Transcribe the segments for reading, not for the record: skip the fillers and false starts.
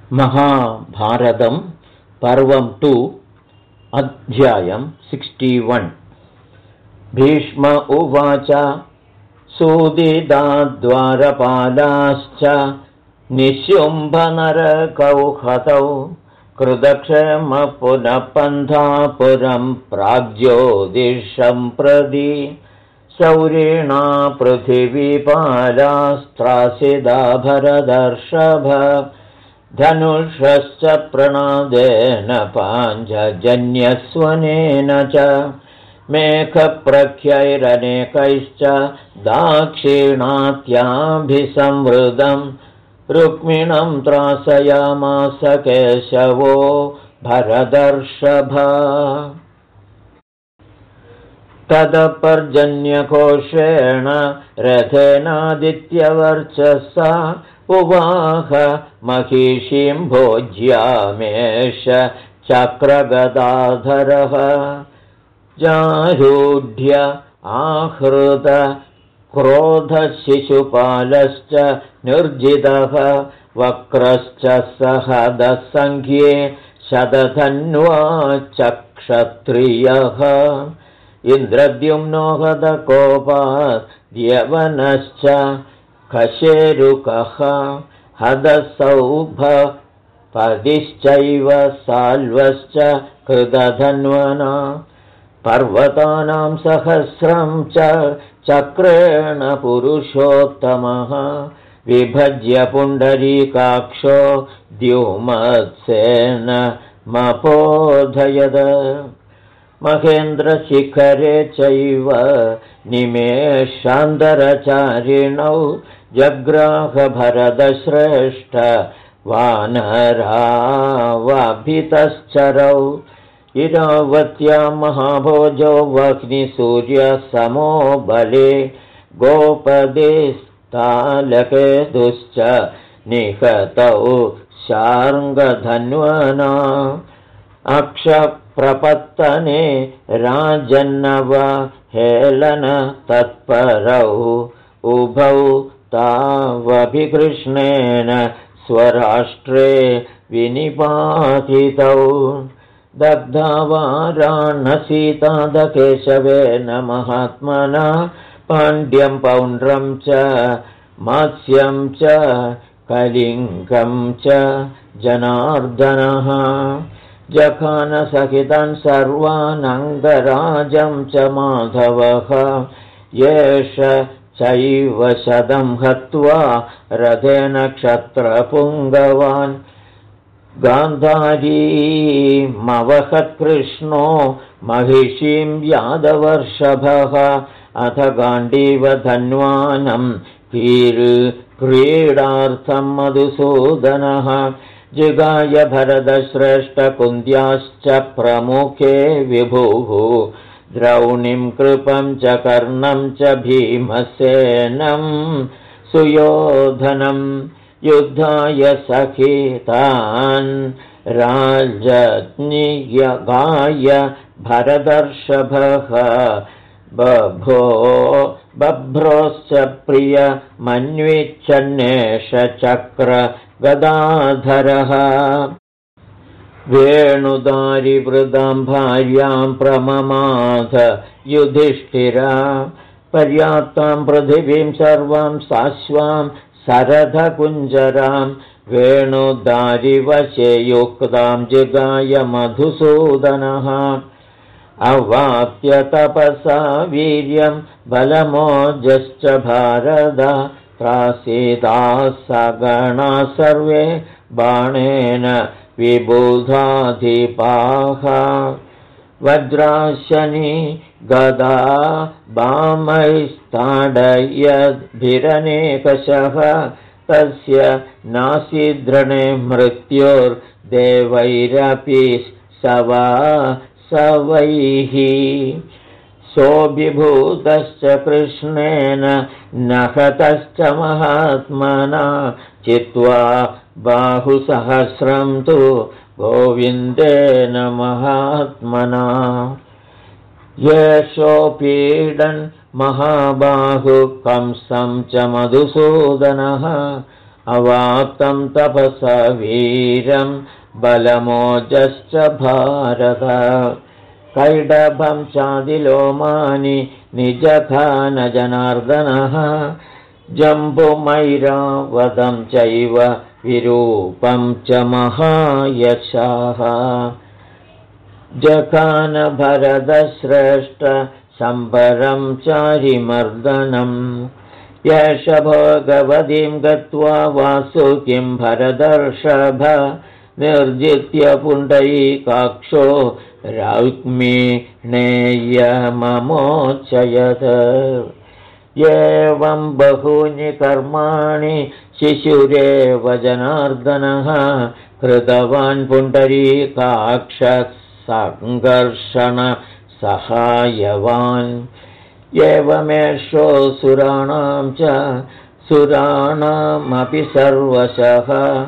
महाभारतं पर्वं 2 अध्यायं 61। भीष्म उवाच सूदिदाद्वारपालाश्च निशुम्भनरकौहतौ कृतक्षेम पुनः पन्थापुरं प्राग्ज्योतिषं प्रति शौरिणा पृथिवीपालास्त्रासिदा भरदर्षभ धनुषश्च प्रणादेन पाञ्चजन्यस्वनेन च मेघप्रख्यैरनेकैश्च दाक्षिणात्याभिसंवृतं रुक्मिणं त्रासयामास केशवो भरदर्षभ तदपर्जन्यघोषेण रथेनादित्यवर्चसा उवाह महिषीं भोज्यामेष चक्रगदाधरः जारूढ्य आहृत क्रोधशिशुपालश्च निर्जितः वक्रश्च सहदसङ्ख्ये शतधन्वाचक्षत्रियः इन्द्रद्युम्नो हदकोपाद्यवनश्च कशेरुकः हदसौभपदिश्चैव साल्वश्च कृतधन्वना पर्वतानां सहस्रं च चक्रेण पुरुषोत्तमः विभज्य पुण्डरीकाक्षो द्युमत्सेन मपोधयद महेन्द्रशिखरे चैव निमेषान्तरचारिणौ जग्राहभरतश्रेष्ठ वानरावभितश्चरौ इरावत्या महाभोजो वह्निसूर्यसमो बले गोपदेस्तालकेतुश्च निहतौ शार्ङ्गधन्वना अक्षप्रपत्तने राजन्नव हेलन तत्परौ उभौ तावभिकृष्णेन स्वराष्ट्रे विनिपातितौ दग्धा वाराणसीतादकेशवेन महात्मना पाण्ड्यं पौण्ड्रं च मात्स्यं च कलिङ्गं च जनार्दनः जखानसहितान् सर्वान् अङ्गराजं च माधवः येष चैव शतं हत्वा रथेन क्षत्रपुङ्गवान् गान्धारीमवहत्कृष्णो महिषीं यादवर्षभः अथ गाण्डीवधन्वानं क्रीडार्थं मधुसूदनः जिगाय भरतश्रेष्ठकुन्द्याश्च प्रमुखे विभुः द्रौणीं कृपं च कर्णं च भीमसेनं सुयोधनं युद्धाय सखितान् राजज्ञियगाय भरतर्षभः बभ्रोश्च प्रियमन्विच्छन्नेष चक्र गदाधरः वेणुदारिवृदां भार्यां प्रममाथ युधिष्ठिरा पर्याप्तां पृथिवीं सर्वां साश्वां सरथकुञ्जरां वेणुदारिवशे युक्तां जिगाय मधुसूदनः अवाप्य तपसा वीर्यं बलमोजश्च भारत त्रासीदाः सगणा सर्वे बाणेन विबुधाधिपाः वज्राशनी गदा बामैस्ताडयद्भिरनेकशः तस्य नासीद्रणे मृत्युर्देवैरपि सवैः सोऽभिभूतश्च कृष्णेन नहतश्च महात्मना चित्वा बाहुसहस्रं तु गोविन्देन महात्मना येषोपीडन् महाबाहु कंसं च मधुसूदनः अवाप्तं तपसा वीरं बलमोजश्च भारत कैडभं चादिलोमानि निजखान जनार्दनः जम्बुमैरावतं चैव विरूपं च महायशाः जखान भरतश्रेष्ठ शम्बरं चारिमर्दनम् एष भगवतीं गत्वा वासुकिं भरतर्षभ निर्जित्य पुण्डरीकाक्षो रुक्मिणेयममोचयत् एवं बहूनि कर्माणि शिशुरेव जनार्दनः कृतवान् पुण्डरीकाक्षः सङ्घर्षण सहायवान् एवमेषो सुराणां च सुराणामपि सर्वशः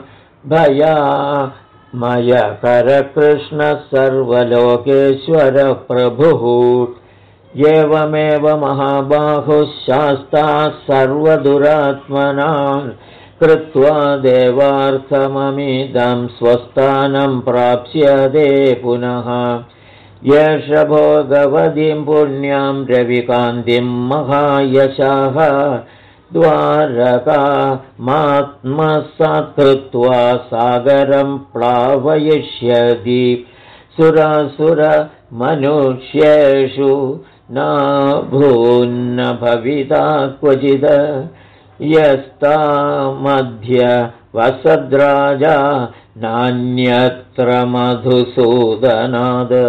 भयामयकरकृष्णः सर्वलोकेश्वर प्रभुः एवमेव महाबाहुः शास्ता सर्वदुरात्मनां कृत्वा देवार्थममिदं स्वस्थानं प्राप्स्यते पुनः एष भोगवतीं पुण्यां रविकान्तिं महायशाः द्वारकामात्मसात् कृत्वा सागरं प्लावयिष्यति सुरासुरमनुष्येषु न भून्न भविता क्वचिद यस्तामध्य वसद्राजा नान्यत्र मधुसूदनाद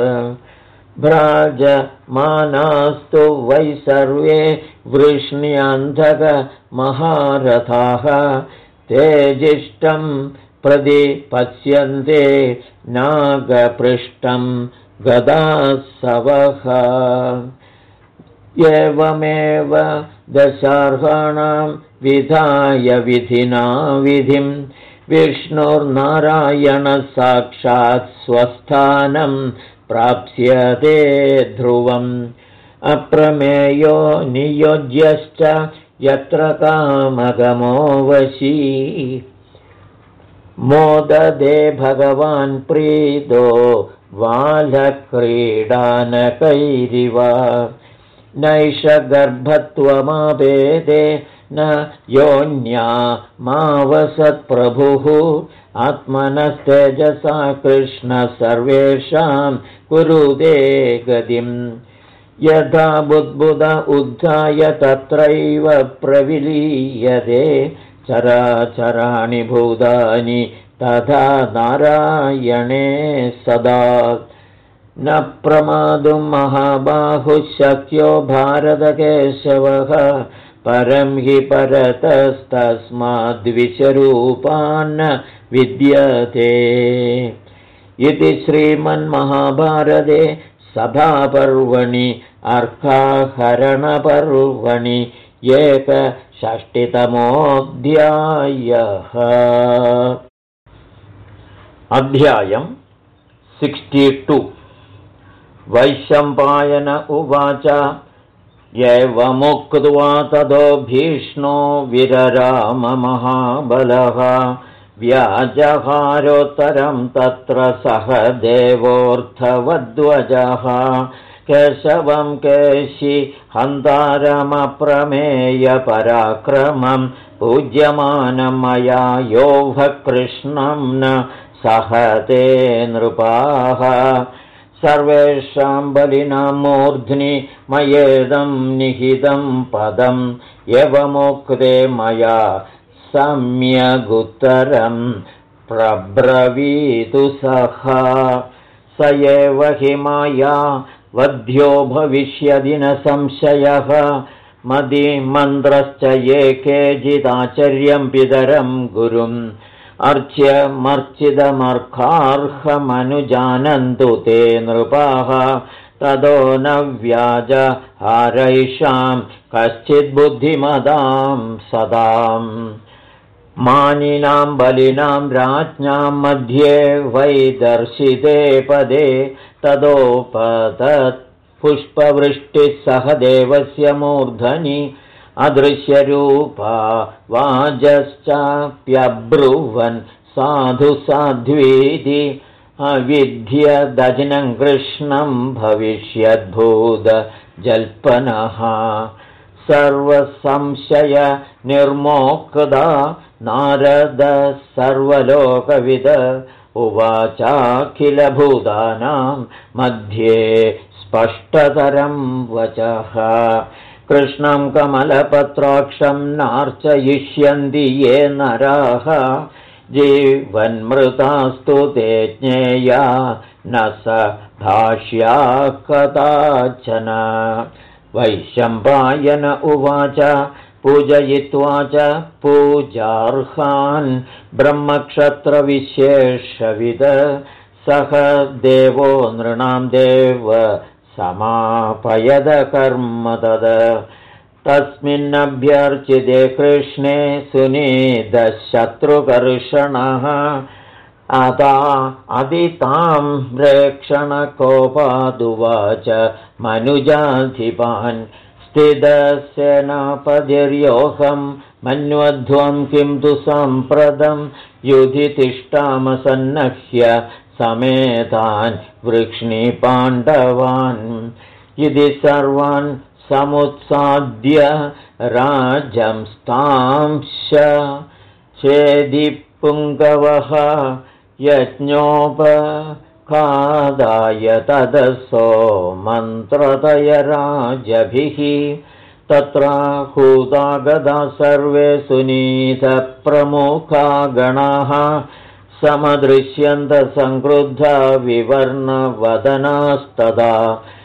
भ्राजमानास्तु वै सर्वे वृष्ण्यन्धक महारथाः तेजिष्टं प्रतिपत्स्यन्ते नागपृष्ठं गदासवः एवमेव दशार्हाणां विधाय विधिना विधिं विष्णुर्नारायणः साक्षात् स्वस्थानं प्राप्स्यते ध्रुवम् अप्रमेयो नियोज्यश्च यत्र कामगमो वशी मोददे भगवान् प्रीतो बालक्रीडानकैरिव नैष गर्भत्वमापेदे न योन्या मावसत्प्रभुः आत्मनस्तेजसा कृष्ण सर्वेषां कुरुते गतिम् यथा बुद्बुद उद्धाय तत्रैव प्रविलीयते चराचराणि भूतानि तथा नारायणे सदा न प्रमादुं महाबाहुः शक्यो भारतकेशवः परं हि परतस्तस्माद्विश्वरूपान्न विद्यते इति श्रीमन्महाभारते सभापर्वणि अर्काहरणपर्वणि 61तमोऽध्यायः। अध्यायं 62। वैशम्पायन उवाच एवमुक्त्वा ततो भीष्णो विरराममहाबलः व्याजहारोत्तरं तत्र सह देवोऽर्थवद्वजः केशवं केशि हन्तारमप्रमेयपराक्रमं पूज्यमानं मया योऽभकृष्णं न सहते नृपाः सर्वेषां बलिनां मूर्ध्नि मयेदं निहितं पदं एवमुक्ते मया सम्यगुत्तरं प्रब्रवीतु सः स एव हि माया वध्यो भविष्यदि न संशयः मदिमन्त्रश्च ये केचिदाचर्यं पितरं गुरुम् अर्च्यमर्चितमर्कार्हमनुजानन्तु ते नृपाः ततो न व्याजहारैषां कश्चिद्बुद्धिमतां सदाम् मानिनां बलिनां राज्ञां मध्ये वै दर्शिते पदे ततोपतत् पुष्पवृष्टिः सह देवस्य मूर्धनि अदृश्यरूपा वाजश्चाप्यब्रुवन् साधु साध्वीति अविध्यदजिनं कृष्णं भविष्यद्भूतजल्पनः सर्वसंशय निर्मोक्ता नारद सर्वलोकविद उवाचाखिलभूतानां मध्ये स्पष्टतरं वचः कृष्णं कमलपत्राक्षं नार्चयिष्यन्ति ये नराः जीवन्मृतास्तु ते ज्ञेया न स भाष्या कदाचन वैशम्पायन उवाच पूजयित्वा च पूजार्हान् ब्रह्मक्षत्रविशेषविद सह देवो नृणां देव समापयद कर्म तद तस्मिन्नभ्यर्चिते कृष्णे सुनीतशत्रुकर्षणः अदा अदितां प्रेक्षणकोपादुवाच मनुजाधिपान् स्थितसेनापतिर्योऽहं मन्वध्वं किं तु सम्प्रदं युधि तिष्ठामसन्नह्य समेतान् वृक्ष्णीपाण्डवान् इति सर्वान् समुत्साद्य राजंस्तांश्च चेदिपुङ्गवः यज्ञोपखादाय तदसो मन्त्रतय राजभिः तत्राहूतागता सर्वे सुनीतप्रमुखा गणाः समदृश्यन्तसङ्क्रुद्धा विवर्णवदनास्तदा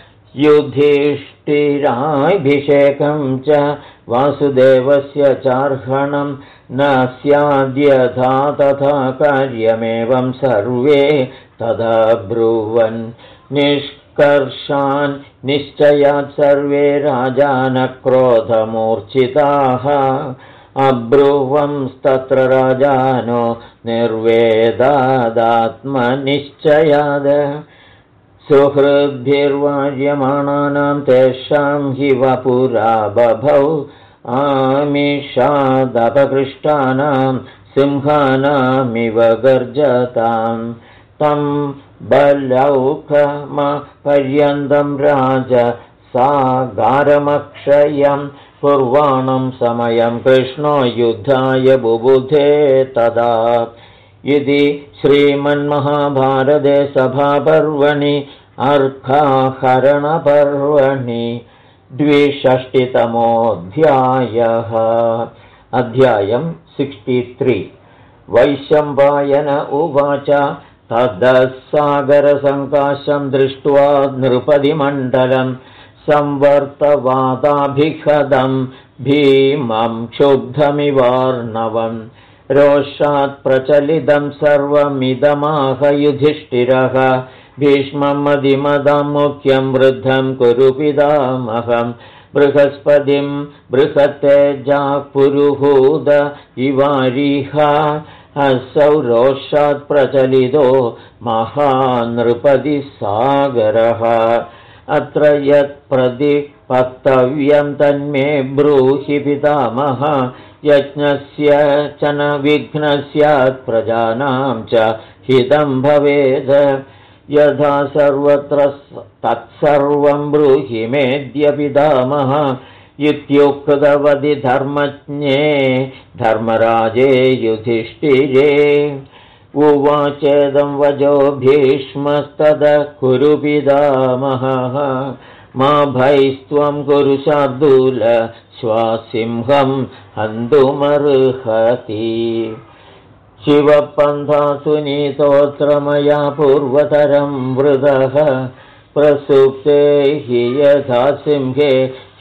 युधिष्ठिराभिषेकं च वासुदेवस्य चार्हणं न स्याद्यथा तथा कार्यमेवं सर्वे तदा ब्रुवन् निष्कर्षान् निश्चयात् सर्वे राजानक्रोधमूर्छिताः अब्रुवंस्तत्र राजानो निर्वेदादात्मनिश्चयाद सुहृद्भिर्वार्यमाणानां तेषां हि वपुरा बभौ आमिषादपकृष्टानां सिंहानामिव गर्जतां तं बलौकमपर्यन्तं राज सागारमक्षयं पूर्वाणं समयं कृष्णो युद्धाय बुबुधे तदा इति श्रीमन्महाभारते सभापर्वणि अर्काहरणपर्वणि 62तमोऽध्यायः। अध्यायं 63। वैशम्पायन उवाच ततः सागरसङ्काशं दृष्ट्वा नृपतिमण्डलं संवर्तवादाभिहदं भीमं क्षुब्धमिवार्णवम् रोषात् प्रचलितं सर्वमिदमाह युधिष्ठिरः भीष्मं मदिमदं मुख्यं वृद्धं कुरु पितामहं बृहस्पतिं बृहत्तेजः पुरुहूद इवारिह असौ रोषात् प्रचलितो महानृपतिसागरः अत्र यत्प्रतिपत्तव्यं तन्मे ब्रूहि पितामह यज्ञस्य च न विघ्नस्यात् प्रजानां च हितं भवेत् यथा सर्वत्र तत्सर्वं ब्रूहि मेद्य पितामह इत्युक्तवति धर्मज्ञे धर्मराजे युधिष्ठिरे उवाचेदं वजो भीष्मस्ततः कुरु पितामहः मा भैस्त्वं कुरु शार्दूल श्वासिंहं हन्तुमर्हति शिवपन्था सुनीतोऽत्र मया पूर्वतरं वृदः प्रसुप्ते हि यथा सिंहे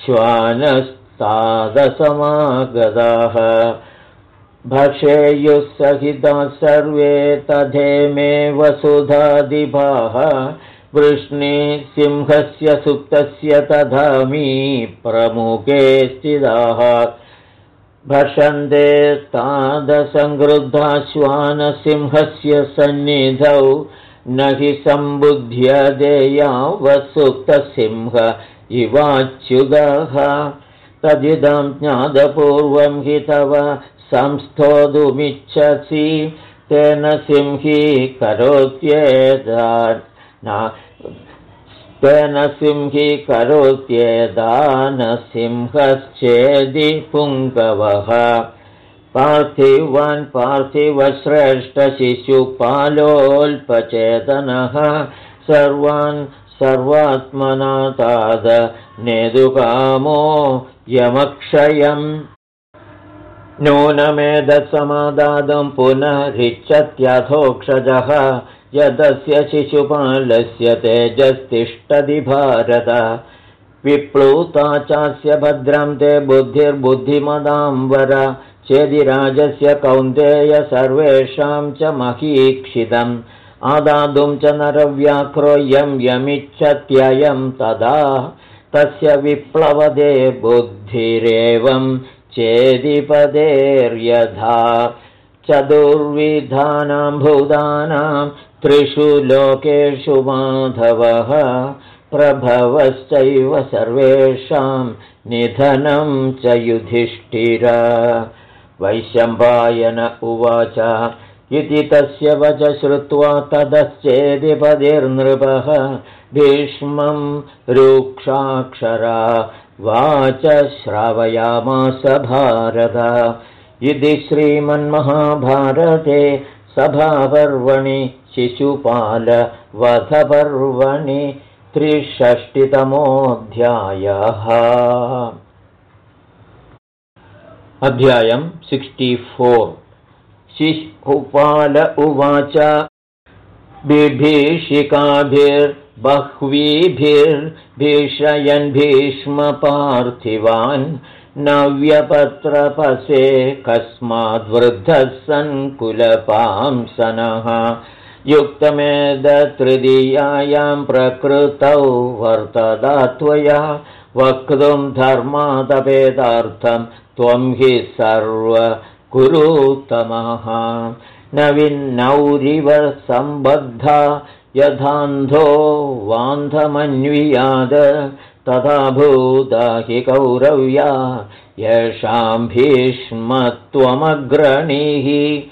श्वानस्तादसमागताः भक्षेयुः सहिताः सर्वे तथेमे वसुधादिभाः वृष्णिसिंहस्य सुप्तस्य तथामि प्रमुखे स्थिताः भषन्ते तादसङ्क्रुद्धा श्वानसिंहस्य सन्निधौ न हि सम्बुध्यते यावत्सुप्तसिंह इवाच्युतः तदिदं ज्ञातपूर्वं हि तव संस्थोतुमिच्छसि तेन सिंहीकरोत्येदान सिंहश्चेदि पुङ्गवः पार्थिवान् पार्थिवश्रेष्ठशिशुपालोल्पचेतनः सर्वान् सर्वात्मना ताद नेदुकामो यमक्षयम् नूनमेतत्समादातुं पुनरिच्छत्यथोक्षजः यदस्य शिशुपालस्य तेजस्तिष्ठति भारत विप्लूता चास्य भद्रं ते बुद्धिर्बुद्धिमदाम्बर चेदिराजस्य कौन्तेय सर्वेषां च महीक्षितम् आदातुं च नरव्याघ्रो यमिच्छत्ययं तदा तस्य विप्लवदे बुद्धिरेवं चेदिपदेर्यथा चतुर्विधानां भूतानां त्रिषु लोकेषु माधवः प्रभवश्चैव सर्वेषां निधनं च युधिष्ठिर वैशम्पायन उवाच इति तस्य वच श्रुत्वा ततश्चेदिपदिर्नृपः भीष्मं रूक्षाक्षरा वाच श्रावयामास भारत इति श्रीमन्महाभारते सभापर्वणि शिशुपालवधपर्वणि 63तमोऽध्यायः। अध्यायं 64। शिशुपाल उवाच बिभीषिकाभिर्बह्वीभिर्भीषयन् भीष्मपार्थिवान् नव्यपत्रपसे कस्माद्वृद्धः सन् कुलपांसनः युक्तमेतृतीयायां प्रकृतौ वर्तदा त्वया वक्तुं धर्मादपेदार्थं त्वं हि सर्वकुरुतमः न विन्नौरिव सम्बद्धा यथान्धो वान्धमन्वियाद तथा भूता हि कौरव्या येषां भीष्मत्वमग्रणीः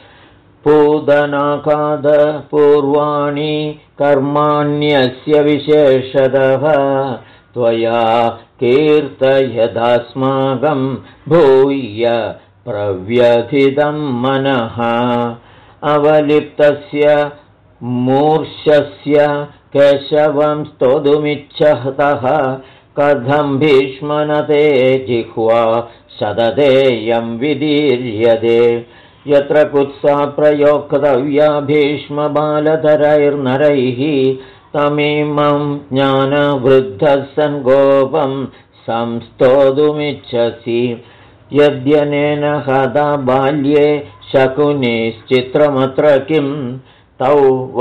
पूदनाकाद पूर्वाणि कर्माण्यस्य विशेषतः त्वया कीर्तयदास्माकं भूय प्रव्यथितं मनः अवलिप्तस्य मूर्छस्य केशवं स्तोतुमिच्छतः कथं भीष्मनते जिह्वा सदतेयं विदीर्यते यत्र कुत्सा प्रयोक्तव्या भीष्मबालधरैर्नरैः तमिमं ज्ञानवृद्धः सन् गोपं संस्तोतुमिच्छसि यद्यनेन हता बाल्ये शकुनिश्चित्रमत्र किं तौ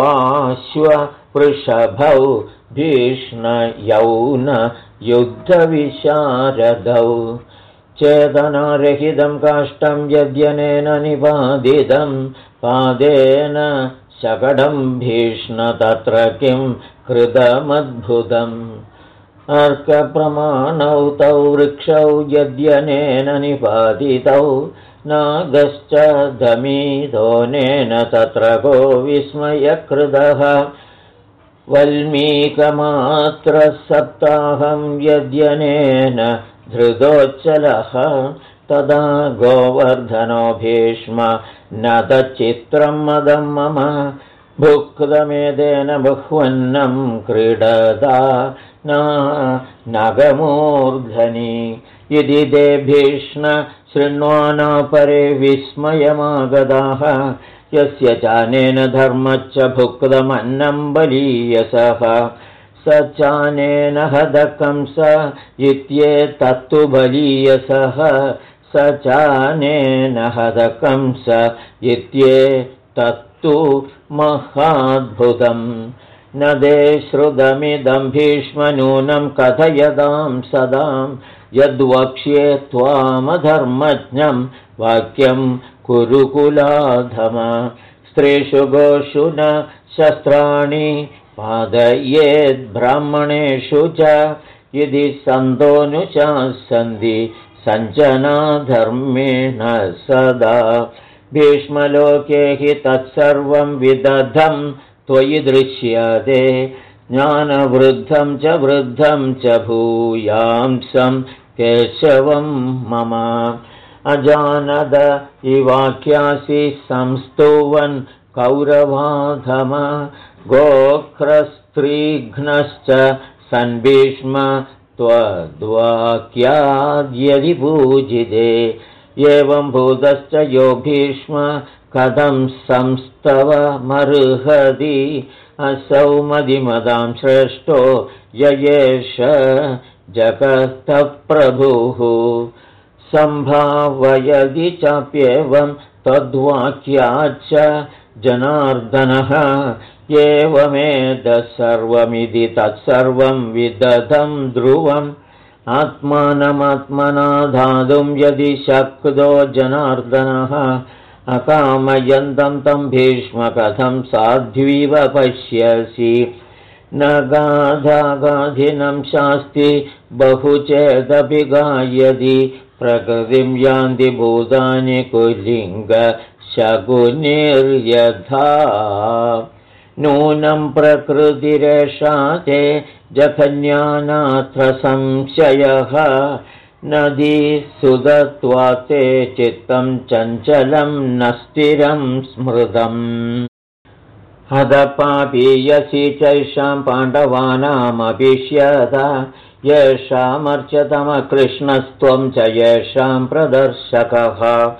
वाश्ववृषभौ भीष्णयौ न युद्धविशारदौ चेतनारहितं काष्ठं यद्यनेन निपादितं पादेन शकटं भीष्ण तत्र किं कृतमद्भुतम् अर्कप्रमाणौ तौ वृक्षौ यद्यनेन निपादितौ नागश्च दमीदोनेन तत्र को विस्मयकृतः वल्मीकमात्रसप्ताहं यद्यनेन धृतोच्चलः तदा गोवर्धनो भीष्म न तच्चित्रं मदं मम भुक्तमेतेन बह्वन्नं क्रीडदा नगमूर्धनि इति ते भीष्म शृण्वानापरे विस्मयमागताः यस्य चानेन धर्मच्च भुक्तमन्नं बलीयसः स चानेन हदकंस इत्येतत्तु बलीयसः स चानेन हदकंस इत्येतत्तु महाद्भुतम् न ते श्रुतमिदं भीष्म नूनं कथयतां सदां यद्वक्ष्ये त्वामधर्मज्ञं वाक्यं कुरुकुलाधम स्त्रीषु गोषु न शस्त्राणि पादयेद्ब्राह्मणेषु च यदि सन्तोऽनुशासन्ति सञ्जना धर्मेण सदा भीष्मलोके हि तत्सर्वं विदधं त्वयि दृश्यते ज्ञानवृद्धं च वृद्धं च भूयांसं केशवं मम अजानद इवाख्यासि संस्तुवन् कौरवाधम गोक्रस्त्रीघ्नश्च सन्भीष्म त्वद्वाक्याद्यदि पूजिते एवं भूतश्च यो भीष्म कथं संस्तवमर्हति असौ मदिमदां श्रेष्ठो य एष जगतः प्रभुः सम्भावयदि चाप्येवं तद्वाक्याच्च जनार्दनः एवमेतत् सर्वमिति तत्सर्वं विदधं ध्रुवम् आत्मानमात्मना धातुं यदि शक्तो जनार्दनः अकामयन्तं तं भीष्म कथं साध्वीव पश्यसि न गाधागाधिनं शास्ति बहुचेदपि गायति प्रकृतिं यान्ति भूतानि कुलिङ्गशकुनिर्यथा नूनं प्रकृतिरेषा ते जघन्यानात्र संशयः नदी सुदत्वात् ते चित्तं चञ्चलं न स्थिरं स्मृतम् हदपापीयसि चैषां पाण्डवानामभिष्यत येषामर्चतमकृष्णस्त्वं च येषां प्रदर्शकः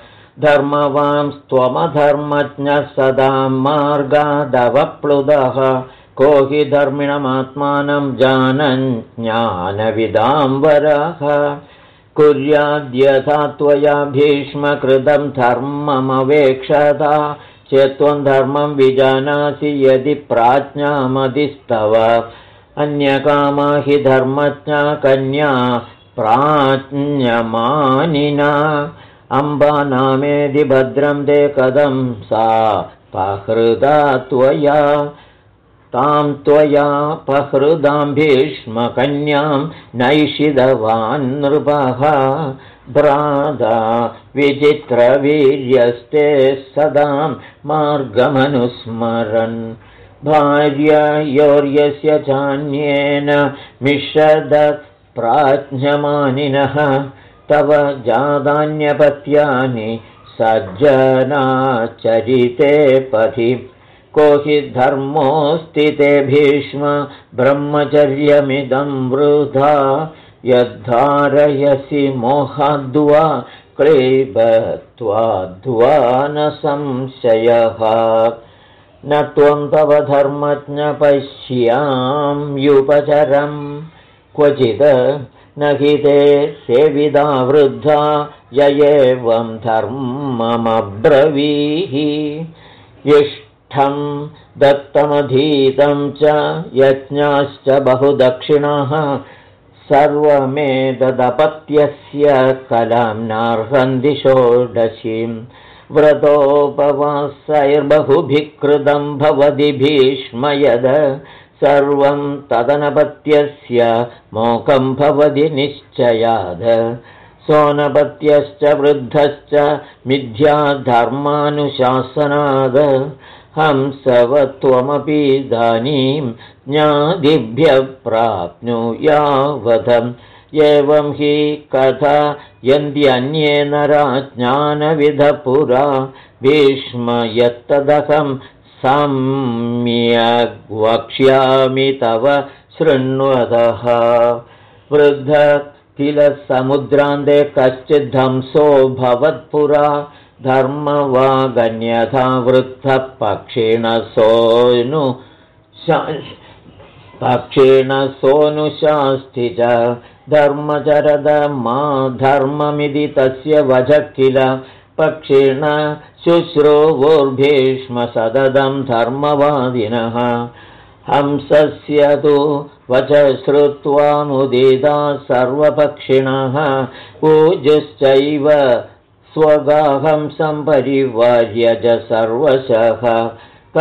धर्मवांस्त्वमधर्मज्ञः सदा मार्गादवप्लुतः को हि धर्मिणमात्मानं जानन् ज्ञानविदाम्बरः कुर्याद्यथा त्वया भीष्मकृतं धर्ममवेक्षता चेत्त्वं धर्मं विजानासि यदि प्राज्ञामदिस्तव अन्यकामा हि धर्मज्ञा कन्या प्राज्ञमानिना अम्बा नामेदि भद्रं ते कथं सा पहृदा त्वया तां त्वया पहृदां भीष्मकन्यां नैषिधवान् नृपः भ्राता विचित्रवीर्यस्ते सदां मार्गमनुस्मरन् भार्ययोर्यस्य चान्येन मिषदत् प्राज्ञमानिनः तव जादान्यपत्यानि सज्जनाचरिते पथि को हि धर्मोऽस्ति ते भीष्म ब्रह्मचर्यमिदं वृथा यद्धारयसि मोहाद्वा क्लेबत्वाद्वा न संशयः न त्वं तव धर्मज्ञ पश्याम्युपचरं क्वचित् न हि ते सेविदा वृद्धा य एवं धर्ममब्रवीहि इष्टं दत्तमधीतं च यज्ञाश्च बहुदक्षिणाः सर्वमेतदपत्यस्य कलां नार्हन्ति षोडशीं व्रतोपवासैर्बहुभिः कृतं भवति भीष्म यद सर्वं तदनपत्यस्य मोकं भवति निश्चयाद सोनपत्यश्च वृद्धश्च मिथ्याधर्मानुशासनाद हंसवत्वमपि इदानीं ज्ञादिभ्यः प्राप्नुयावधम् एवं हि कथा यन्त्यन्ये नरा ज्ञानविधपुरा भीष्म यत्तदहं सम्यग् वक्ष्यामि तव शृण्वतः वृद्ध किल समुद्रान्ते कश्चिद्धंसो भवत्पुरा धर्मवागन्यथा वृद्धः पक्षिणसोऽनुशास्ति च धर्मचरद मा धर्ममिति तस्य वचः किल पक्षिण शुश्रूवुर्भीष्म सततं धर्मवादिनः हंसस्य तु वच श्रुत्वा मुदिता सर्वपक्षिणः ऊजुश्चैव स्वगाहं सम्परिवार्य च सर्वशः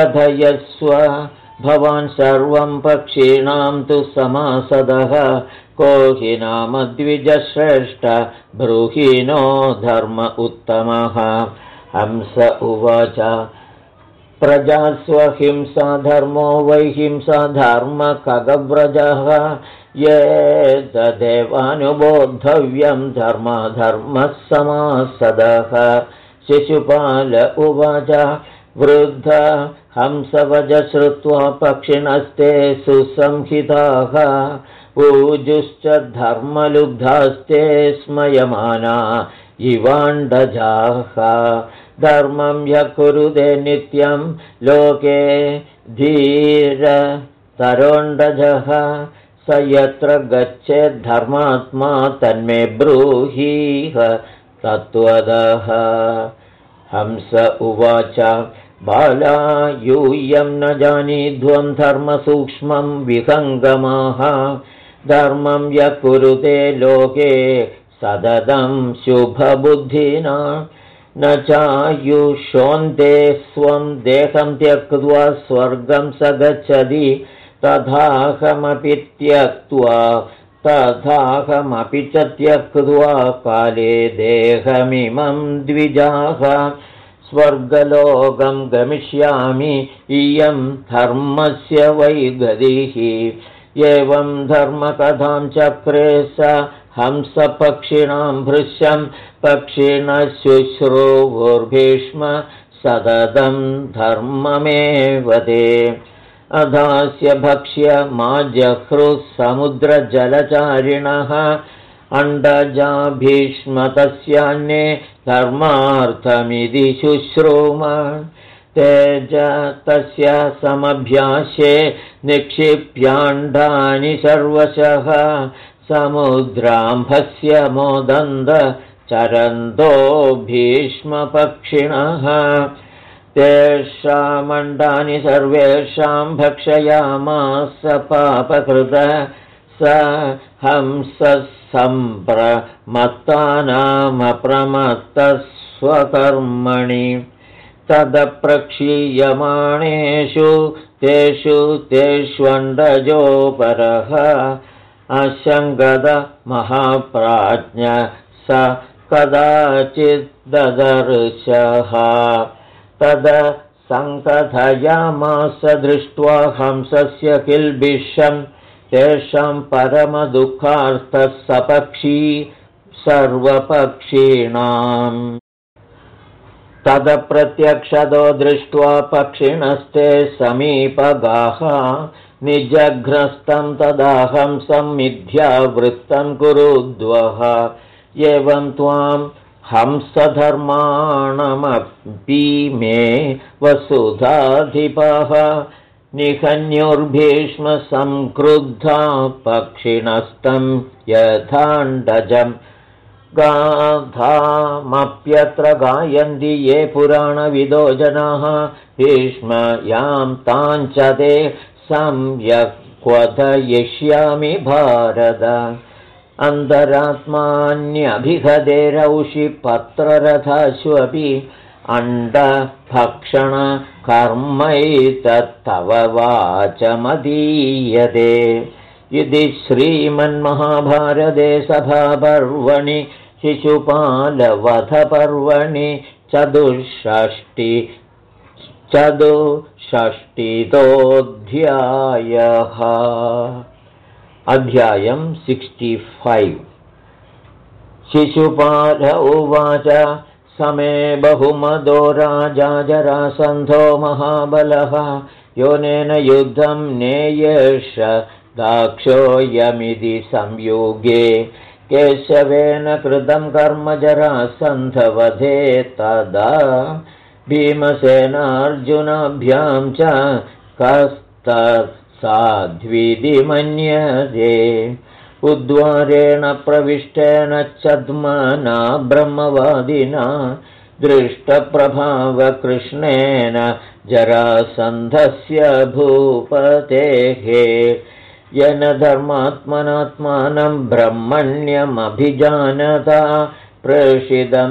कथयस्व भवान् सर्वं पक्षिणां तु समासदः को हि नाम द्विजश्रेष्ठ ब्रूहीनो धर्म उत्तमः। हंस उवाच प्रजास्वहिंसा धर्मो वैहिंसा धर्म खगव्रजः ये तदेवानुबोद्धव्यं धर्मधर्मः समासदः। शिशुपाल उवाच वृद्ध हंसवज श्रुत्वा पक्षिणस्ते सुसंहिताः ऊजुश्च धर्मलुब्धास्ते स्मयमाना इवाण्डजाः। धर्मं यः कुरुते नित्यं लोके धीरतरोण्डजः स यत्र गच्छेद्धर्मात्मा तन्मे ब्रूहीह तत्त्वदः। हंस उवाच बाला यूयं न जानीध्वं धर्मसूक्ष्मं विहङ्गमाः। धर्मं यः कुरुते लोके सततं शुभबुद्धिना न चायुषोऽन्ते स्वं देहं त्यक्त्वा स्वर्गं स गच्छति तथाहमपि च त्यक्त्वा काले देहमिमं द्विजाः स्वर्गलोकं गमिष्यामि इयं धर्मस्य वै गतिः। एवं धर्मकथां चक्रे स हंसपक्षिणां भृश्यं पक्षिणः शुश्रूवुर्भीष्म सततं धर्ममेव ते। अधास्य भक्ष्य मा जह्रुः समुद्रजलचारिणः अण्डजा भीष्म तस्यान्ये धर्मार्थमिति शुश्रूम। तेज तस्य समभ्यास्ये निक्षिप्याण्डानि सर्वशः समुद्राम्भस्य मोदन्द चरन्तो भीष्मपक्षिणः। तेषामण्डानि सर्वेषां भक्षयामास पापकृत स हंसः सम्प्रमत्तानामप्रमत्तः स्वकर्मणि। तदप्रक्षीयमाणेषु तेष्वण्डजोपरः अशङ्गद महाप्राज्ञ स कदाचिद्ददर्शः। तद सङ्कथयामास दृष्ट्वा हंसस्य किल्बिषं तेषां परमदुःखार्थः सपक्षी सर्वपक्षीणाम्। तदप्रत्यक्षतो दृष्ट्वा पक्षिणस्ते समीपगाः निजघ्नस्तं तदाहंसं मिथ्यावृत्तं कुरुद्वः। एवं त्वां हंसधर्माणमपि मे वसुधाधिपः निहन्युर्भीष्म संक्रुद्धा पक्षिणस्तं यथाण्डजम्। गाथामप्यत्र गायन्ति ये पुराणविदो जनाः भीष्म यां ताञ्च ते सम्यक् क्वथयिष्यामि भारत। अन्तरात्मान्यभिहते रौषि पत्ररथाश्वपि अण्डभक्षणकर्मैतत्तव वाचमदीयते। इति श्रीमन्महाभारते सभापर्वणि शिशुपालवधपर्वणि चतुष्षष्टितोऽध्यायः। अध्यायं 65। शिशुपाल उवाच समे बहुमदो राजा जरासन्धो महाबलः योनेन युद्धं नेयेष दाक्षोऽयमिति संयुगे केशवेन कृतं कर्म जरासन्धवधे तदा भीमसेनार्जुनाभ्यां च कस्तत्साध्विति मन्यते। उद्वारेण प्रविष्टेन चद्मना ब्रह्मवादिना दृष्टप्रभावकृष्णेन जरासन्धस्य भूपतेः। येन धर्मात्मनात्मानं ब्रह्मण्यमभिजानता प्रेषितं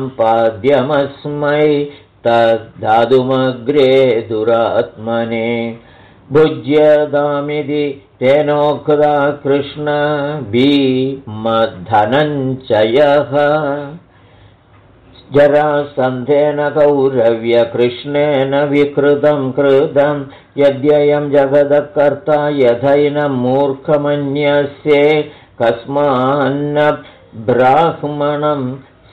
पाद्यमस्मै तद्धातुमग्रे दुरात्मने। भुज्यतामिति तेनोक्ता कृष्ण भीमधनञ्जयः जरासन्धेन कौरव्यकृष्णेन विकृतं कृतं यद्ययं जगदकर्ता यथैनं मूर्खमन्यस्ये कस्मान्न ब्राह्मणं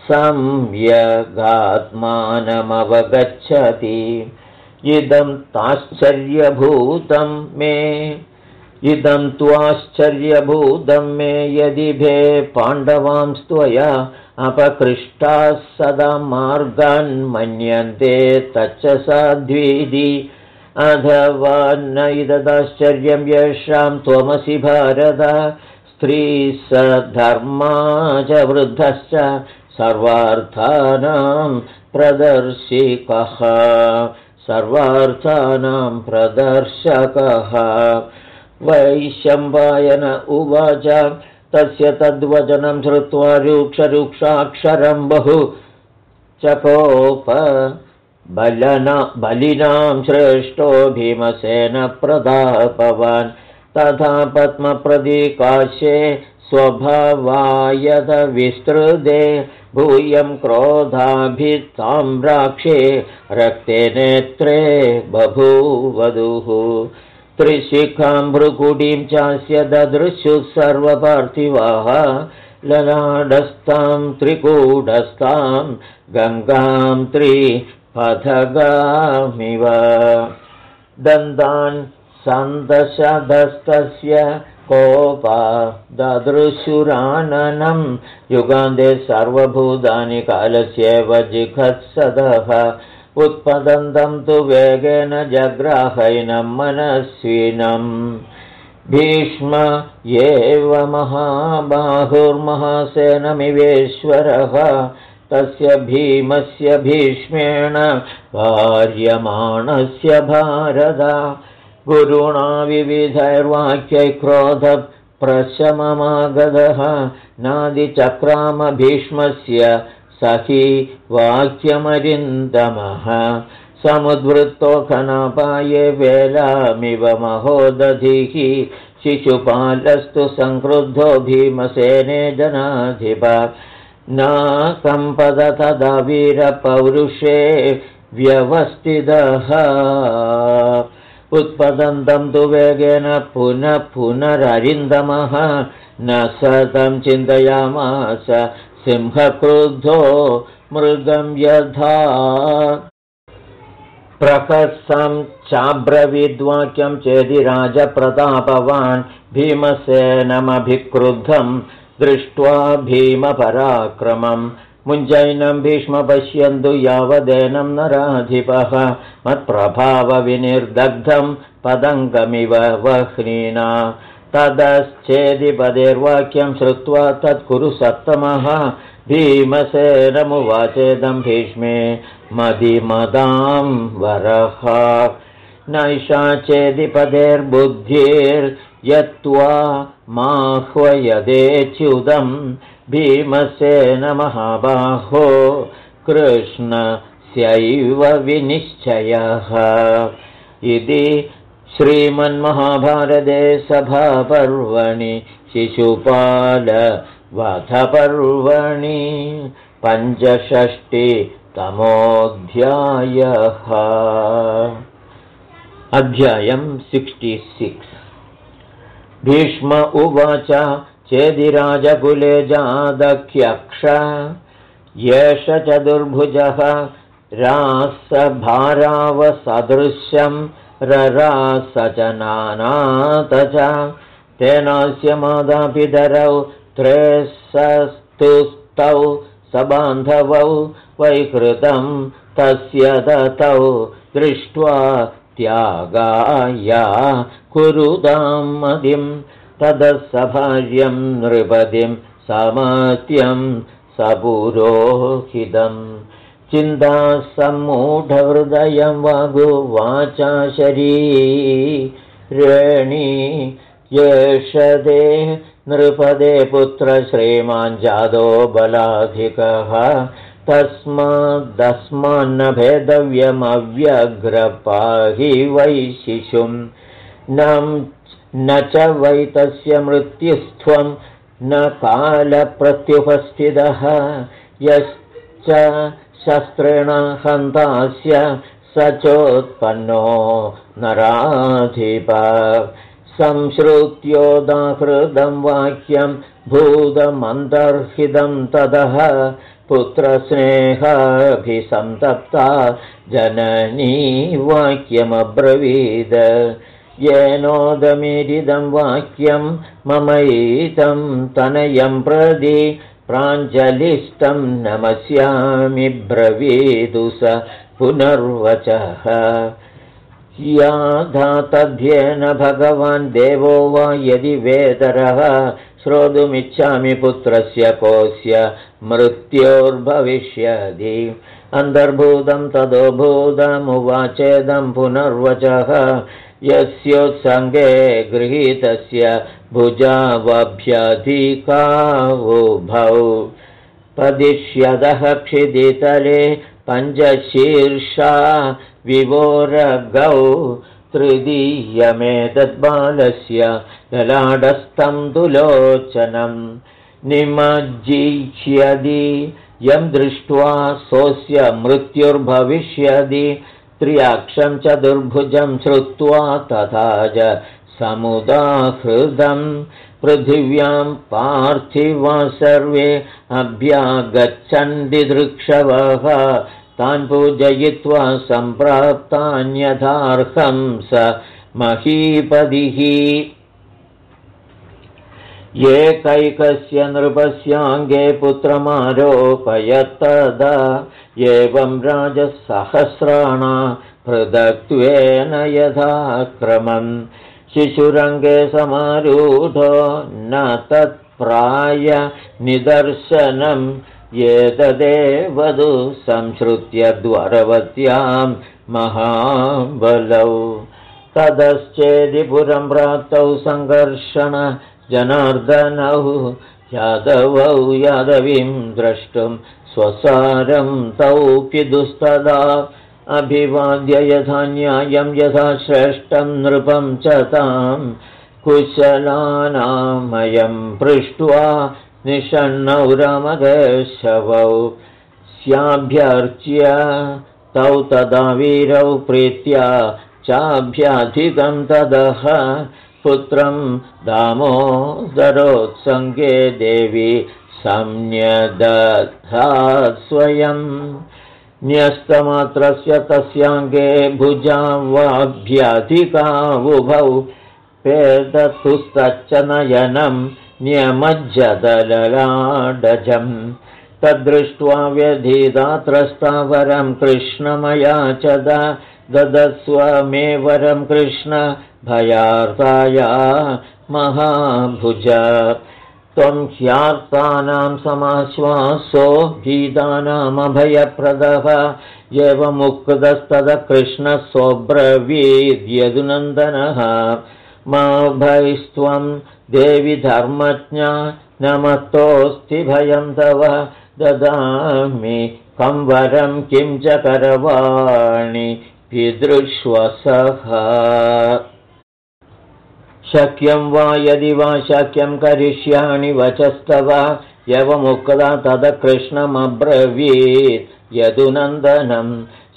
सम्यगात्मानमवगच्छति इदं त्वाश्चर्यभूतं मे यदि भे पाण्डवांस्त्वया अपकृष्टाः सदा मार्गान् मन्यन्ते तच्च साध्वीति अथवा न इददाश्चर्यं येषां त्वमसि भारत स्त्री स धर्मा च वृद्धश्च सर्वार्थानां प्रदर्शकः वैशम्पायन उवाच तस्य तद्वचनं श्रुत्वा रुक्षाक्षरं बहु चकोप बलिनां श्रेष्ठो भीमसेन प्रतापवान् तथा पद्मप्रदीकाशे स्वभावायद विस्तृते भूयं क्रोधाभिताम्राक्षे रक्ते नेत्रे बभूवधूः त्रिशिखां भ्रुकुटीं चास्य ददृशुः सर्वपार्थिवाः ललाडस्तां त्रिकूटस्थां गङ्गां त्रिपथगामिव दन्तान् सन्दशदस्तस्य कोपा ददृशुराननं युगान्ते सर्वभूतानि कालस्येव जिघत्सदः उत्पतन्तं तु वेगेन जग्राहैनं मनस्विनं भीष्म एव महाबाहुर्महासेनमिवेश्वरः तस्य भीमस्य भीष्मेण वार्यमाणस्य भारत गुरुणा विविधैर्वाक्यैः क्रोधप्रशममागतः नादिचक्राम भीष्मस्य सखी वाक्यमरिन्दमः समुद्वृत्तो खनापाये वेलामिव महोदधिः शिशुपालस्तु संक्रुद्धो भीमसेने जनाधिप नाकम्पद तदा वीरपौरुषे व्यवस्थितः उत्पतन्तं तु वेगेन पुनररिन्दमः न सतं चिन्तयामास सिंहक्रुद्धो मृगं यथा प्रकर्षं चाब्रवीद्वाक्यं चेदिराजप्रतापवान् भीमसेनमभिक्रुद्धं दृष्ट्वा भीमपराक्रमं मुञ्जैनं भीष्म पश्यन्तु यावदेनं नराधिपः मत्प्रभावविनिर्दग्धं पदङ्गमिव वह्निना ततश्चेदिपदेर्वाक्यं श्रुत्वा तत्कुरु सत्तमः भीमसेनमुवाचेदं भीष्मे मदिमदां वरः नैषा चेदिपदेर्बुद्धिर्यत्वा माह्वयदेच्युतं भीमसेन महाबाहो कृष्णस्यैव विनिश्चयः इति श्रीमन्महाभारते सभापर्वणि शिशुपालवधपर्वणि 65तमोऽध्यायः। अध्यायं 66। भीष्म उवाच चेदिराजकुले जादक्यक्ष येष चतुर्भुजः रासभारावसदृशं ररास च नानात च तेनास्य मातापितरौ त्रयस्तुस्तौ सबान्धवौ वैकृतं तस्य दतौ दृष्ट्वा त्यागाया कुरुतां मदिं ततः सभार्यं नृपतिं समत्यं सपुरोहितम् चिन्तासम्मूढहृदयं वागुवाचा शरीरेणी येष ते नृपदे पुत्र श्रीमान् जातो बलाधिकः तस्मादस्मान्न भेदव्यमव्यग्रपाहि वै शिशुं न च वै तस्य मृत्युस्त्वं न कालप्रत्युपस्थितः यश्च शस्त्रेण हन्तास्य स चोत्पन्नो नराधिप संश्रुत्योदाहृतं वाक्यं भूतमन्तर्हितं ततः पुत्रस्नेहाभिसन्तप्ता जननी वाक्यमब्रवीद येनोदमीरिदं वाक्यं ममैतं तनयं प्रति प्राञ्जलिष्टं नमस्यामि ब्रवीदु स पुनर्वचः याधातध्येन भगवान् देवो वा यदि वेदरः श्रोतुमिच्छामि पुत्रस्य कोऽस्य मृत्योर्भविष्यति अन्तर्भूतं तदोभूतमुवाचेदं पुनर्वचः यस्योत्सङ्गे गृहीतस्य भुजावभ्यधिकावुभौ पदिष्यदः क्षिदितले पञ्चशीर्षा विवोरगौ तृतीयमेतद्बालस्य ललाटस्थं दुलोचनं निमज्जिष्यदि यं दृष्ट्वा सोऽस्य मृत्युर्भविष्यति त्र्यक्षं चतुर्भुजं श्रुत्वा तथा च समुदाहृतं पृथिव्यां पार्थिवा सर्वे अभ्यागच्छन्ति दृक्षवः तान् पूजयित्वा सम्प्राप्तान्यथार्हं स महीपतिः एकैकस्य नृपस्याङ्गे पुत्रमारोपयत्तदा एवं राजसहस्राणा पृथक्त्वेन यथाक्रमम् शिशुरङ्गे समारूढो न तत्प्राय निदर्शनम् एतदेवदु संश्रुत्य द्वारवत्यां महाबलौ ततश्चेदि पुरं प्राप्तौ सङ्घर्षण जनार्दनौ यादवौ यादवीं द्रष्टुं स्वसारं तौ पिदुस्तदा अभिवाद्य यथा न्यायं यथा श्रेष्ठं नृपं च तां कुशलानामयं पृष्ट्वा निषण्णौ रामकेशवौ स्याभ्यर्च्य तौ तदा वीरौ प्रीत्या चाभ्याधिकं तदः पुत्रं दामोदरोत्सङ्गे देवी संन्यदधात् स्वयं न्यस्तमात्रस्य तस्याङ्गे भुजावाभ्यधिकावुभौ पेदतुस्तच्च नयनं न्यमज्जदललाडजम् तद्दृष्ट्वा व्यधिदात्रस्तावरं कृष्णमया च ददस्व मे वरं कृष्ण भयार्ताया महाभुज त्वं ह्यार्तानां समाश्वासो भीतानामभयप्रदः एवमुक्तस्ततः कृष्णः सोऽब्रवीद्यदुनन्दनः मा भयस्त्वं देवि धर्मज्ञा नमस्तोऽस्ति भयं तव ददामि कं वरं किं च करवाणि पितृष्वसः शक्यं वा यदि वा शक्यं करिष्यामि वचस्तव एवमुक्ता ततः कृष्णमब्रवीत् यदुनन्दनं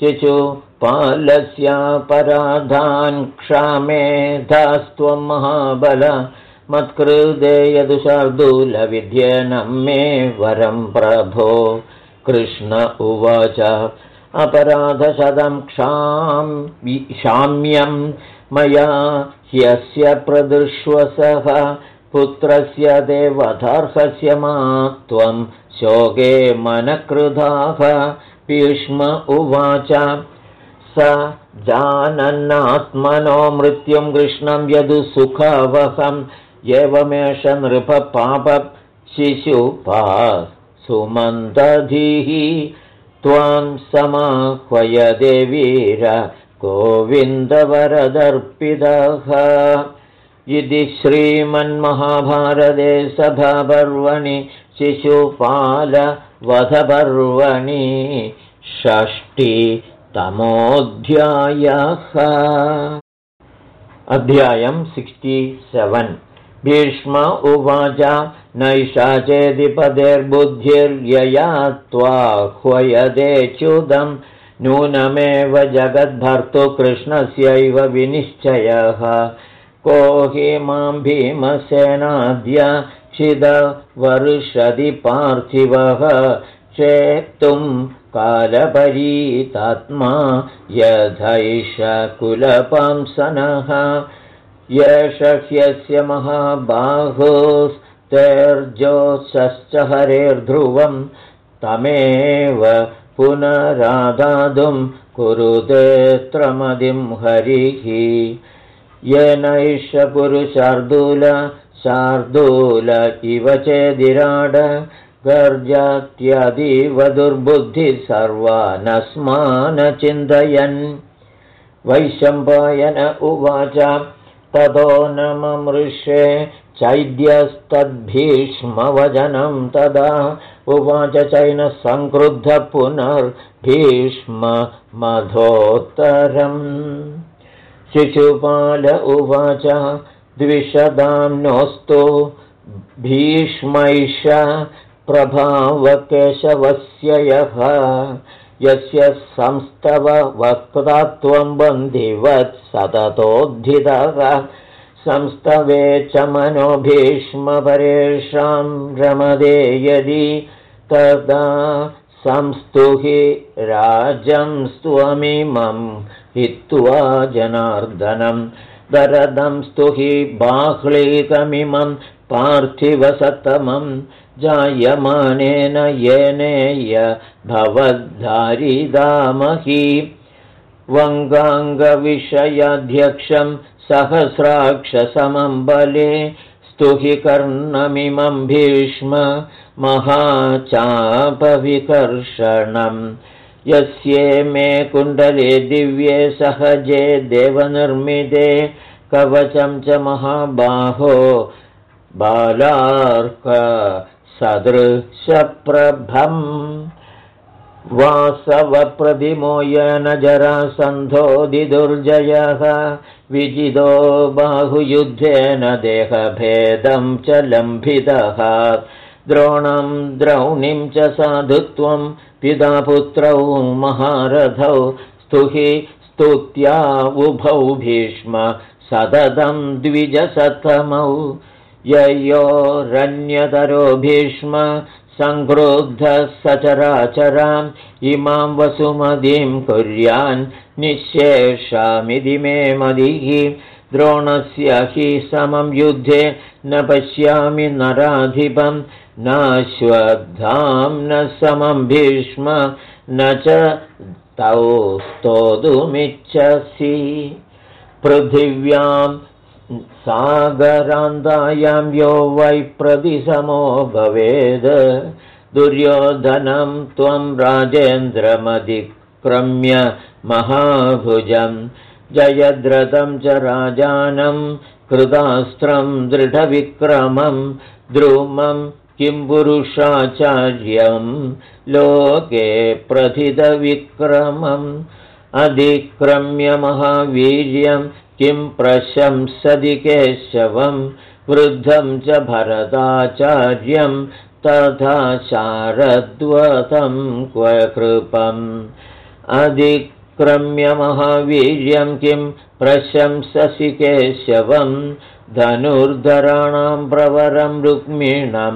शिशुपालस्यापराधान् क्षामेधास्त्वं महाबल मत्कृते यदुशार्दूलविद्येनं मे वरं प्रभो कृष्ण उवाच अपराधशतं क्षाम्यं मया ह्यस्य प्रदृश्वसः पुत्रस्य देवधार्हस्य मा त्वं शोके मनकृधाः भीष्म उवाच स जानन्नात्मनो मृत्युं कृष्णं यदुसुखवहम् एवमेष नृपपाप शिशुपा सुमन्दधीः त्वां समाह्वय देवीर गोविन्दवरदर्पितः इति श्रीमन्महाभारते सभापर्वणि शिशुपालवधपर्वणि षष्टितमोऽध्यायः। अध्यायं 67 भीष्म उवाच नैषा चेदिपदेर्बुद्धिर्यया त्वाह्वयदेच्युतं नूनमेव जगद्भर्तु कृष्णस्यैव विनिश्चयः को हि मां भीमसेनाद्य छिदवर्षदि पार्थिवः चेक्तुं कालपरीतात्मा यथैष कुलपांसनः येष ह्यस्य महाबाहुस्तेर्जोषश्च हरेर्ध्रुवं तमेव पुनरादातुं कुरुतेऽत्रमदिं हरिः येनैष पुरुषार्दूल शार्दूल इव चेदिराड गर्जात्यतीव दुर्बुद्धिः सर्वानस्मान् चिन्तयन् वैशम्पायन उवाच ततो न ममृषे चैद्यस्तद्भीष्मवचनं तदा उवाच चैनः संक्रुद्धः पुनर्भीष्ममधोत्तरम् शिशुपाल उवाच द्विषदां नोऽस्तु भीष्मैष प्रभावकेशवस्य यस्य संस्तव वक्तात्वं बन्धिवत् सततोद्धितः संस्तवे च मनो भीष्मपरेषां रमदे यदि तदा संस्तुहि राजं स्वमिमं हित्वा जनार्दनं दरदं स्तुहि बाह्लीकमिमं पार्थिवसत्तमं जायमानेन येनेय भवद्धारिदामहि वङ्गाङ्गविषयाध्यक्षं सहस्राक्षसमं बले स्तुहि कर्णमिमं भीष्म महाचापविकर्षणं यस्ये मे कुण्डले दिव्ये सहजे देवनिर्मिते कवचं च महाबाहो बालार्क सदृशप्रभम् वासवप्रतिमो येन जरासन्धोदिदुर्जयः विजितो बाहुयुद्धेन देहभेदं च लम्भितः द्रोणं द्रौणीं च साधुत्वं पिता पुत्रौ महारथौ स्तुहि स्तुत्या उभौ भीष्म सततं द्विजसत्तमौ ययोरन्यतरो भीष्म संक्रुद्धः सचराचराम् इमां वसुमतीं कुर्यान् निःशेषामिति मे मदिः द्रोणस्य हि समं युद्धे न पश्यामि नराधिपं नाश्वत्थां न समं भीष्म न च तौ स्तोतुमिच्छसि पृथिव्यां सागरान्तायां यो वै प्रतिसमो भवेद् दुर्योधनं त्वं राजेन्द्रमधिक्रम्य महाभुजं जयद्रथं च राजानं कृतास्त्रं दृढविक्रमं द्रुमं किं पुरुषाचार्यं लोके प्रथितविक्रमम् अधिक्रम्य महावीर्यं किं प्रशंसति केशवं वृद्धं च भरताचार्यं तथा शारद्वतं क्व कृपम् अधिक्रम्य महावीर्यं किं प्रशंससि केशवं धनुर्धराणां प्रवरं रुक्मिणं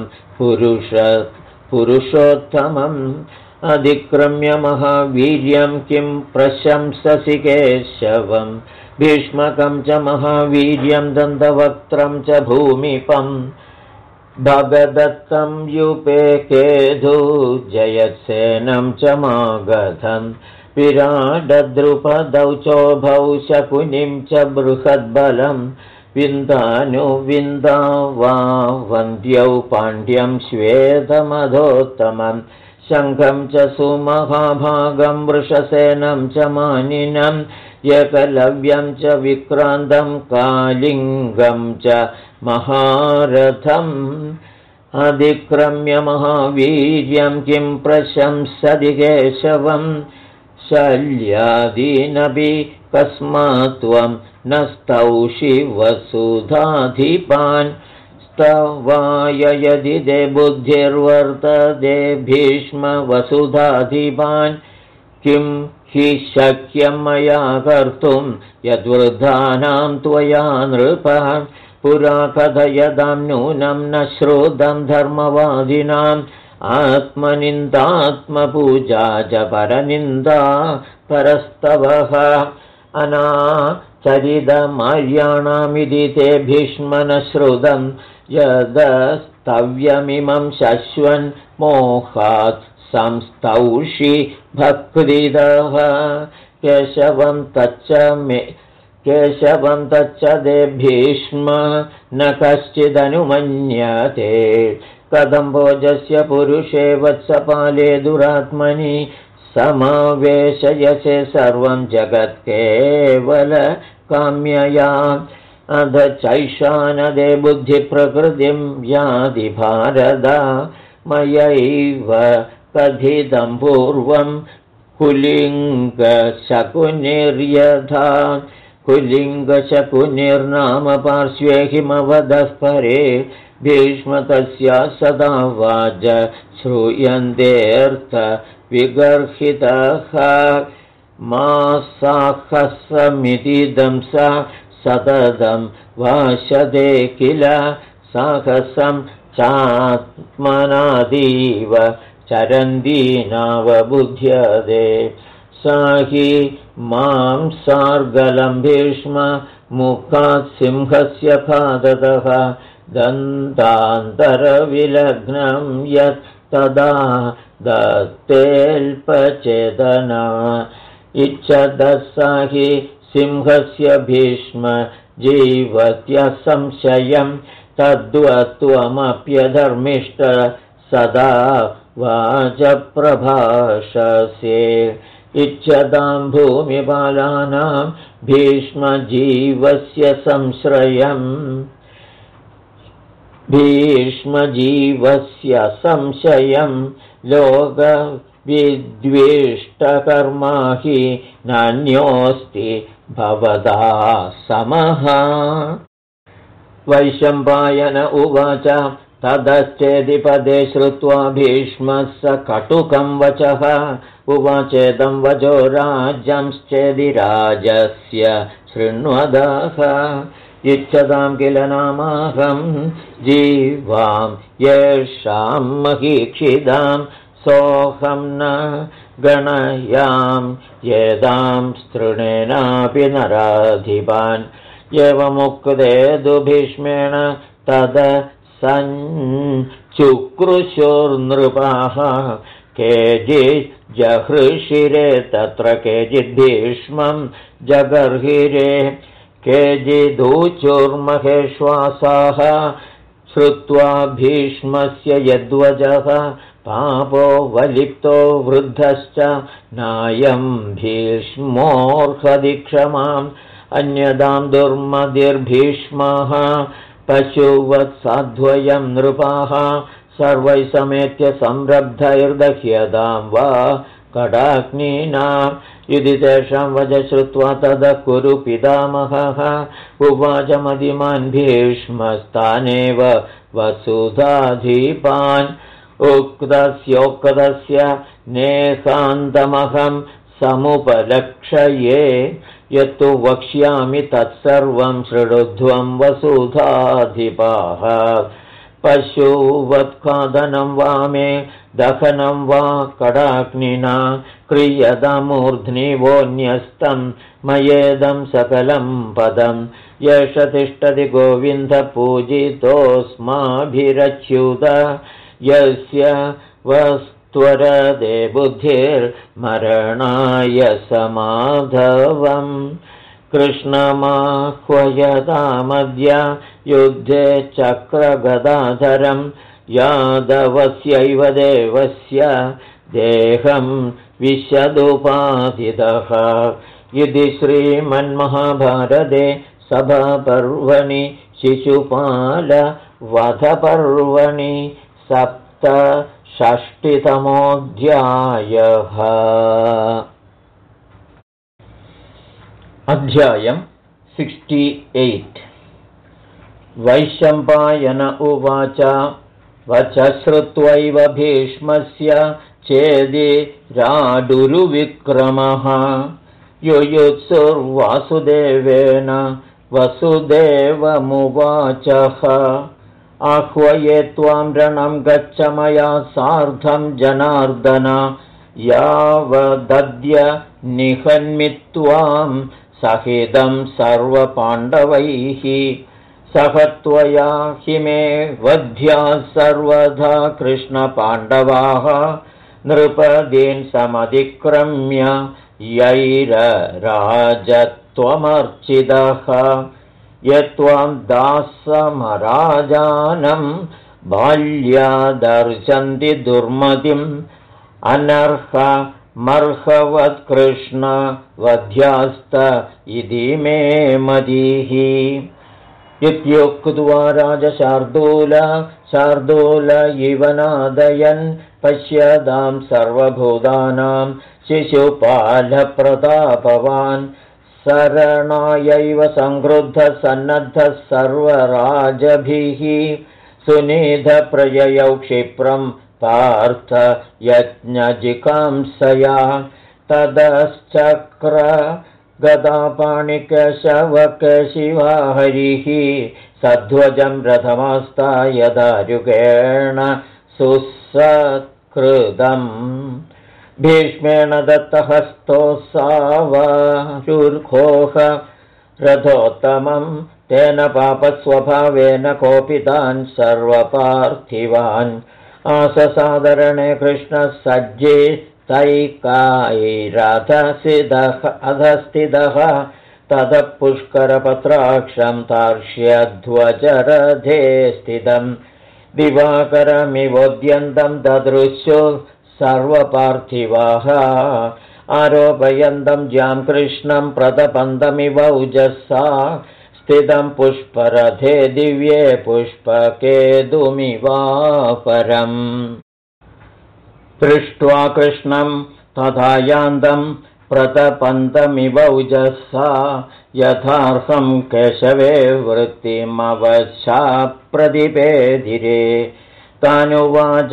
पुरुषोत्तमम् अधिक्रम्य महावीर्यं किं प्रशंससि केशवं भीष्मकं च महावीर्यं दन्तवक्त्रं च भूमिपं भगदत्तं युपेकेधु जयसेनं च मागधं विराडद्रुपदौ चोभौ शकुनिं च बृहद्बलं विन्दानुविन्दा वा वन्द्यौ पाण्ड्यं श्वेतमधोत्तमं शङ्खं च सुमहाभागं वृषसेनं च मानिनं एकलव्यं च विक्रान्तं कालिङ्गं च महारथम् अधिक्रम्य महावीर्यं किं प्रशंसति केशवं शल्यादीनपि कस्मात् त्वं न स्तौषि वसुधाधिपान् स्तवाय यदि ते बुद्धिर्वर्तते भीष्म वसुधाधिपान् किं हि शक्यं मया कर्तुं यद्वृद्धानां त्वया नृप पुरा कथयतां नूनं न श्रुतं धर्मवादिनाम् आत्मनिन्दात्मपूजा च परनिन्दा परस्तवः अनाचरितमार्याणामिति ते भीष्म न श्रुतं यदस्तव्यमिमं शश्वन् मोहात् संस्तौषि भक्तिदः केशवं तच्च ते भीष्म न कश्चिदनुमन्यते कथं भोजस्य पुरुषे वत्सपाले दुरात्मनि समावेशयसे सर्वं जगत् केवल काम्यया अध चैषानदे बुद्धिप्रकृतिं यादि भारत मयैव कथितं पूर्वं कुलिङ्गशकुनिर्यथा कुलिङ्गशकुनिर्नाम पार्श्वे हिमवदः परे भीष्म तस्या सदा वाच श्रूयन्तेऽर्थ विगर्हितः मा साहसमितिदं सा सततं वाशते किल साहसं चात्मनादीव चरन्ती नावबुध्यते सा हि मां सार्गलं भीष्म मुखात् सिंहस्य पादतः दन्तान्तरविलग्नं यत् तदा दत्तेऽल्पचेतना इच्छतः सा हि सिंहस्य भीष्म जीवत्य संशयं तद्वत्त्वमप्यधर्मिष्ठ सदा वाचप्रभाषसे इच्छतां भूमिपालानां भीष्मजीवस्य संशयं लोकविद्वेष्टकर्मा हि नान्योऽस्ति भवदा समः वैशम्पायन उवाच ततश्चेदिपदे श्रुत्वा भीष्मः स कटुकं वचः उवाचेदं वचो राज्यंश्चेदिराजस्य शृण्वदः इच्छतां किल नामाहं जीवां येषां महीक्षितां सोऽहं न गणयां येदां स्तृणेनापि नराधिपान् एवमुक्ते तु भीष्मेण तद सञ्चुक्रुशोर्नृपाः केचिज्जहृषिरे तत्र केचिद्भीष्मं जगर्हिरे केचिदूचुर्महेश्वासाः श्रुत्वा भीष्मस्य यद्वचः पापो वलिप्तो वृद्धश्च नायं भीष्मोऽर्हति क्षमाम् अन्यदां दुर्मतिर्भीष्मः पशुवत्साद्वयं नृपाः सर्वैः समेत्य संरब्धैर्दह्यतां वा कडाग्निना यदि तेषां वच श्रुत्वा ततः कुरु पितामहः उवाच मतिमान् भीष्मस्तानेव वसुधाधिपान् उक्तस्योक्तस्य नेहान्तमहं समुपलक्षये यत्तु वक्ष्यामि तत्सर्वं शृणुध्वं वसुधाधिपाः पशुवत्खादनं वा मे दहनं वा कडाग्निना क्रियतामूर्ध्नि वोऽन्यस्तं मयेदं सकलं पदं यश तिष्ठति गोविन्दपूजितोऽस्माभिरच्युत यस्य वस्त्वरदे बुद्धिर्मरणाय समाधवम् कृष्णमाह्वयतामद्य युद्धे चक्रगदाधरं यादवस्यैव देवस्य देहं विशदुपाधितः इति श्रीमन्महाभारते सभापर्वणि शिशुपालवधपर्वणि 67तमोऽध्यायः। अध्यायम् 68 वैशम्पायन उवाच वच श्रुत्वैव भीष्मस्य चेदिराडुरुविक्रमः युयुत्सुर्वासुदेवेन वसुदेवमुवाचः आह्वये त्वां रणं गच्छ मया सार्धं जनार्दन यावदद्य निहन्मित्वां सहितं सर्वपाण्डवैः सह त्वया हि मे वध्याः सर्वधा कृष्णपाण्डवाः नृपदीन् समतिक्रम्य यैरराजत्वमर्चितः यत्त्वां दासमराजानं बाल्यादर्शन्ति दुर्मतिम् अनर्हमर्हवत्कृष्ण वध्यास्त इति मे मतिः इत्युक्त्वा शार्दूल इव नादयन् पश्यतां सर्वभूतानां शिशुपालप्रतापवान् शरणायैव संक्रुद्धः सन्नद्धः सर्वराजभिः सुनिधप्रययौ क्षिप्रं पार्थ यज्ञजिकांसया ततश्चक्र गदापाणिकेशवकेशिवा हरिः सध्वजं रथमास्ताय दारुकेण सुसत्कृतम् भीष्मेण दत्तहस्तोऽसावारुर्घोः रथोत्तमं तेन पापस्वभावेन कोपितान् सर्वपार्थिवान् आससादरणे कृष्णः सज्जितैकाैरथस्थितः ततः पुष्करपत्राक्षं तार्क्ष्यध्वजरथे स्थितं दिवाकरमिवोद्यन्तं ददृशु सर्वपार्थिवाः आरोपयन्तं ज्यां कृष्णं प्रतपन्तमिवौजसा स्थितं पुष्परथे दिव्ये पुष्पकेतुमिवापरम् दृष्ट्वा कृष्णं तथा यान्तं प्रतपन्तमिवौजसा यथार्हं केशवे वृत्तिमवशाप्रतिपेधिरे तानुवाच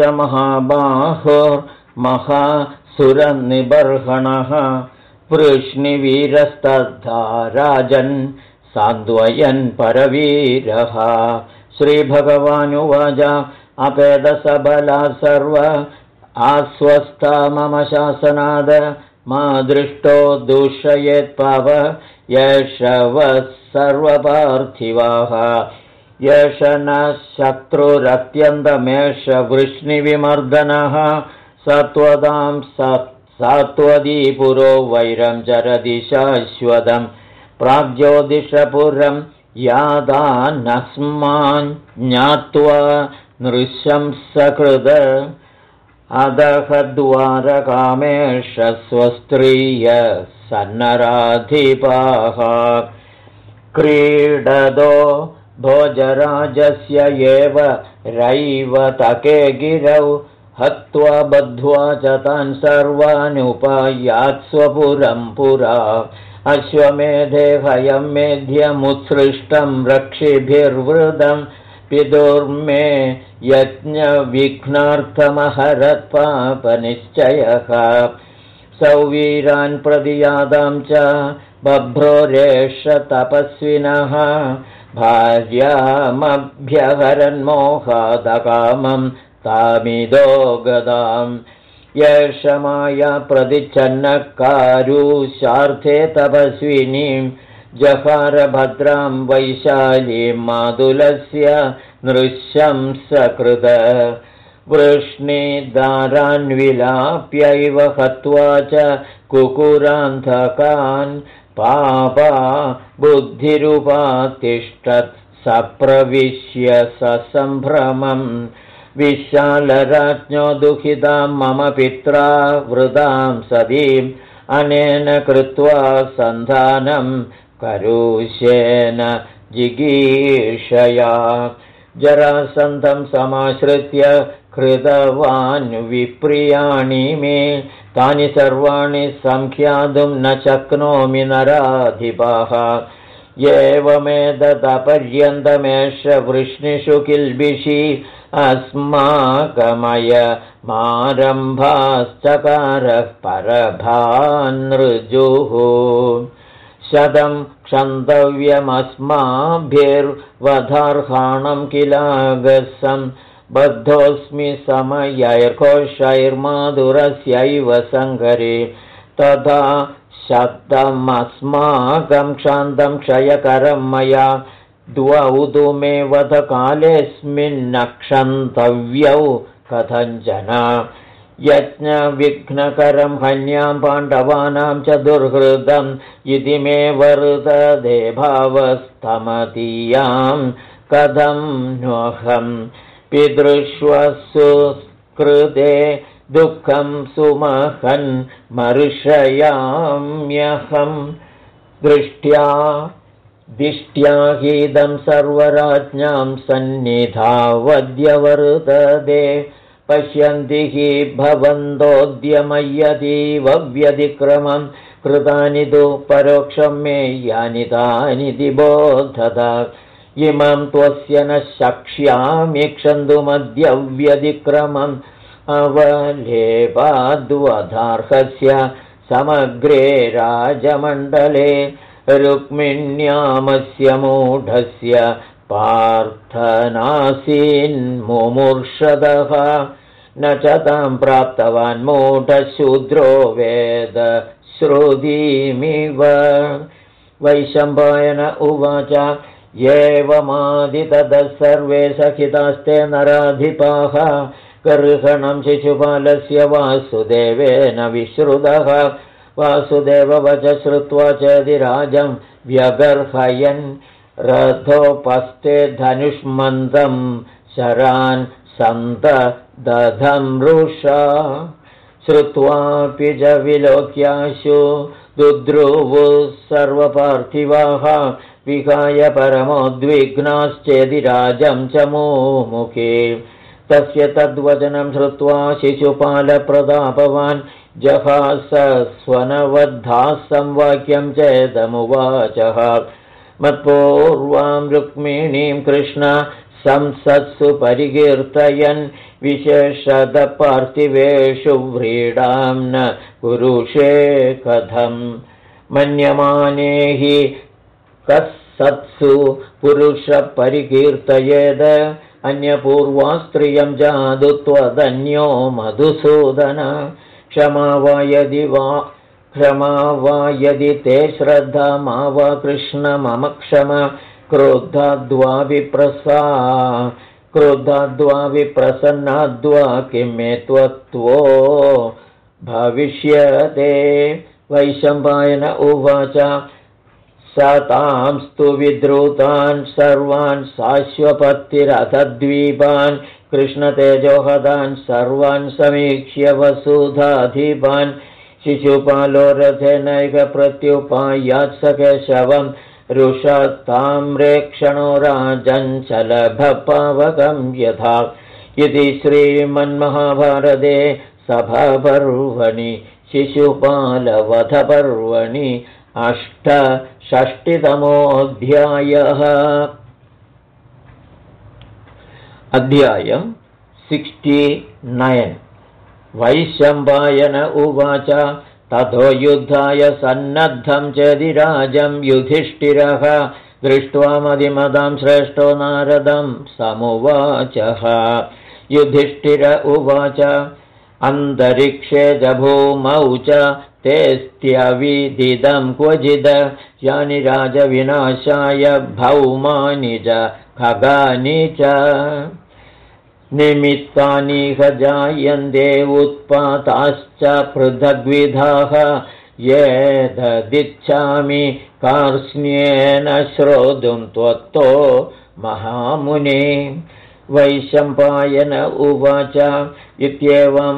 महाबाहुर्महासुरनिबर्हणः वृष्णिवीरस्तथा राजन् सान्द्वयन् परवीरः श्रीभगवानुवाच अपेदसबला सर्व आस्वस्था मम शासनाद मा दृष्टो दूषयेत्पाव यशवः सर्वपार्थिवाः यश न शत्रुरत्यन्तमेष वृष्णिविमर्दनः सत्वदां सत्वदीपुरो वैरं चरति शाश्वतं प्राग्ज्योतिषपुरं यादानस्मान् ज्ञात्वा नृशंसकृत अदः द्वारकामेष स्वस्त्रिय सन्नराधिपाः क्रीडदो भोजराजस्य एव रैवतके गिरौ हत्वा बद्ध्वा च तान् सर्वानुपायात् स्वपुरं पुरा अश्वमेधे हयं मेध्यमुत्सृष्टं रक्षिभिर्वृदं पितुर्मे यज्ञविघ्नार्थमहरत्पापनिश्चयः सौवीरान् प्रतियादां च बभ्रोरेष तपस्विनः भार्यामभ्यहरन्मोहादकामं तामिदो गदां यशमाया प्रतिच्छन्नकारुशार्थे तपस्विनीं जहारभद्रां वैशालीं मातुलस्य नृशंसकृत वृष्णिदारान्विलाप्यैव हत्वा च कुकुरान्धकान् पापा बुद्धिरुपातिष्ठत् सप्रविश्य ससम्भ्रमम् विशालराज्ञो दुःखितां मम पित्रा वृदां सदीम् अनेन कृत्वा सन्धानं करुषेण जिगीषया जरासन्धं समाश्रित्य कृतवान् विप्रियाणि मे तानि सर्वाणि संख्यातुं न शक्नोमि नराधिपाः एवमेतदपर्यन्तमेष वृष्णिषु किल्बिषि अस्माकमयमारम्भाश्चकारः परभानृजुः शतं क्षन्तव्यमस्माभिर्वधार्हाणं किलागसं बद्धोऽस्मि समयैर्घोषैर्माधुरस्यैव सङ्करे तथा शब्दमस्माकं क्षान्तं क्षयकरं मया द्वौ तु मे वधकालेऽस्मिन्न क्षन्तव्यौ कथञ्चन यज्ञविघ्नकरं हन्यां पाण्डवानां च दुर्हृदम् इति मे वर्तते भावस्तमतीयां कथं नोऽहं पितृष्वसुकृते दुःखं सुमहन् मर्षयाम्यहं दिष्ट्या हीदं सर्वराज्ञां सन्निधावद्य वर्तते पश्यन्ति हि भवन्तोऽद्यमय्यतीव व्यतिक्रमं कृतानि तु परोक्षं मे यानि तानि बोधत इमं त्वस्य न शक्ष्यामि क्षन्तुमद्य व्यतिक्रमम् अवलेपाद्वधार्हस्य समग्रे राजमण्डले रुक्मिण्यामस्य मूढस्य पार्थनासीन्मुमूर्षदः न च तां प्राप्तवान् मूढशूद्रो वेद श्रुतिमिव वैशम्पायन उवाच एवमादिततः सर्वे सखितास्ते नराधिपाः गर्हणं शिशुपालस्य वासुदेवेन विश्रुतः वासुदेववच श्रुत्वा चेदिराजं व्यगर्हयन् रथोपस्थे धनुष्मन्दं शरान् सन्तदधमृषा श्रुत्वापि च विलोक्याशु दुद्रुवुः सर्वपार्थिवाः विहाय परमोद्विग्नाश्चेदिराजं च मुमुखे तस्य तद्वचनं श्रुत्वा शिशुपालप्रतापवान् जहासस्वनवद्धासं वाक्यं चेदमुवाचः मत्पूर्वां रुक्मिणीं कृष्ण संसत्सु परिकीर्तयन् विशेषतः पार्थिवेषु व्रीडां न कुरुषे कथं मन्यमाने हि कस्सत्सु पुरुषः परिकीर्तयेद अन्यपूर्वा स्त्रियं जादु त्वदन्यो मधुसूदन क्षमा वा यदि ते श्रद्धा मा वा कृष्ण मम क्षम क्रोधाद्वा विप्रसन्नाद्वा किं मे त्वत्वो भविष्यते वैशम्पायन उवाच सतांस्तु विद्रुतान् सर्वान् साश्वपत्तिरथद्वीपान् कृष्णतेजोहदान् सर्वान् समीक्ष्य वसुधाधिपान् शिशुपालो रथेनैकप्रत्युपायात् स केशवं रुषताम्रेक्षणो राजञ्चलभपावकं यथा इति श्रीमन्महाभारते सभापर्वणि शिशुपालवधपर्वणि 68तमोऽध्यायः अध्यायं 69 वैशम्पायन उवाच ततो युद्धाय सन्नद्धं चेदिराजं युधिष्ठिरः दृष्ट्वा मदिमदां श्रेष्ठो नारदं समुवाचः युधिष्ठिर उवाच अन्तरिक्षे च भूमौ च तेऽस्त्यविदिदं क्वचिद यानि राजविनाशाय भौमानि च खगानि च निमित्तानि जायन्ते उत्पाताश्च पृथग्विधाः येतदिच्छामि कार्ष्ण्येन श्रोतुं त्वत्तो महामुने वैशम्पायन उवाच इत्येवं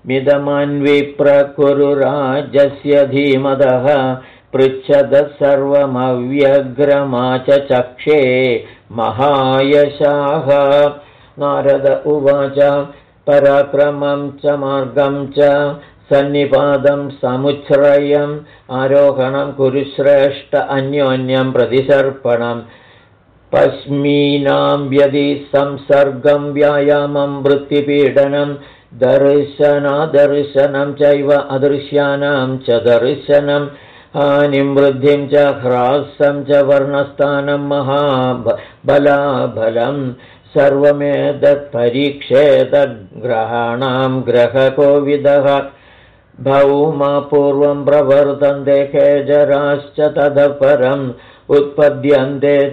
मिदमन्विप्रकुरुराजस्य धीमतः पृच्छतः सर्वमव्यग्रमा चक्षे महायशाः नारद उवाच पराक्रमं च मार्गं च सन्निपातं समुच्छ्रयम् आरोहणं कुरुश्रेष्ठ अन्योन्यं प्रतिसर्पणं पश्मीनां व्यदि संसर्गं व्यायामं वृत्तिपीडनं दर्शनादर्शनं चैव अदृश्यानां च दर्शनं हानिं वृद्धिं च ह्रासं च वर्णस्थानं महाबलाबलं सर्वमेतत्परीक्षेतग्रहाणां ग्रहकोविदः भौमपूर्वं प्रवर्तन्ते खेजराश्च ततः परम् उत्पद्यन्ते च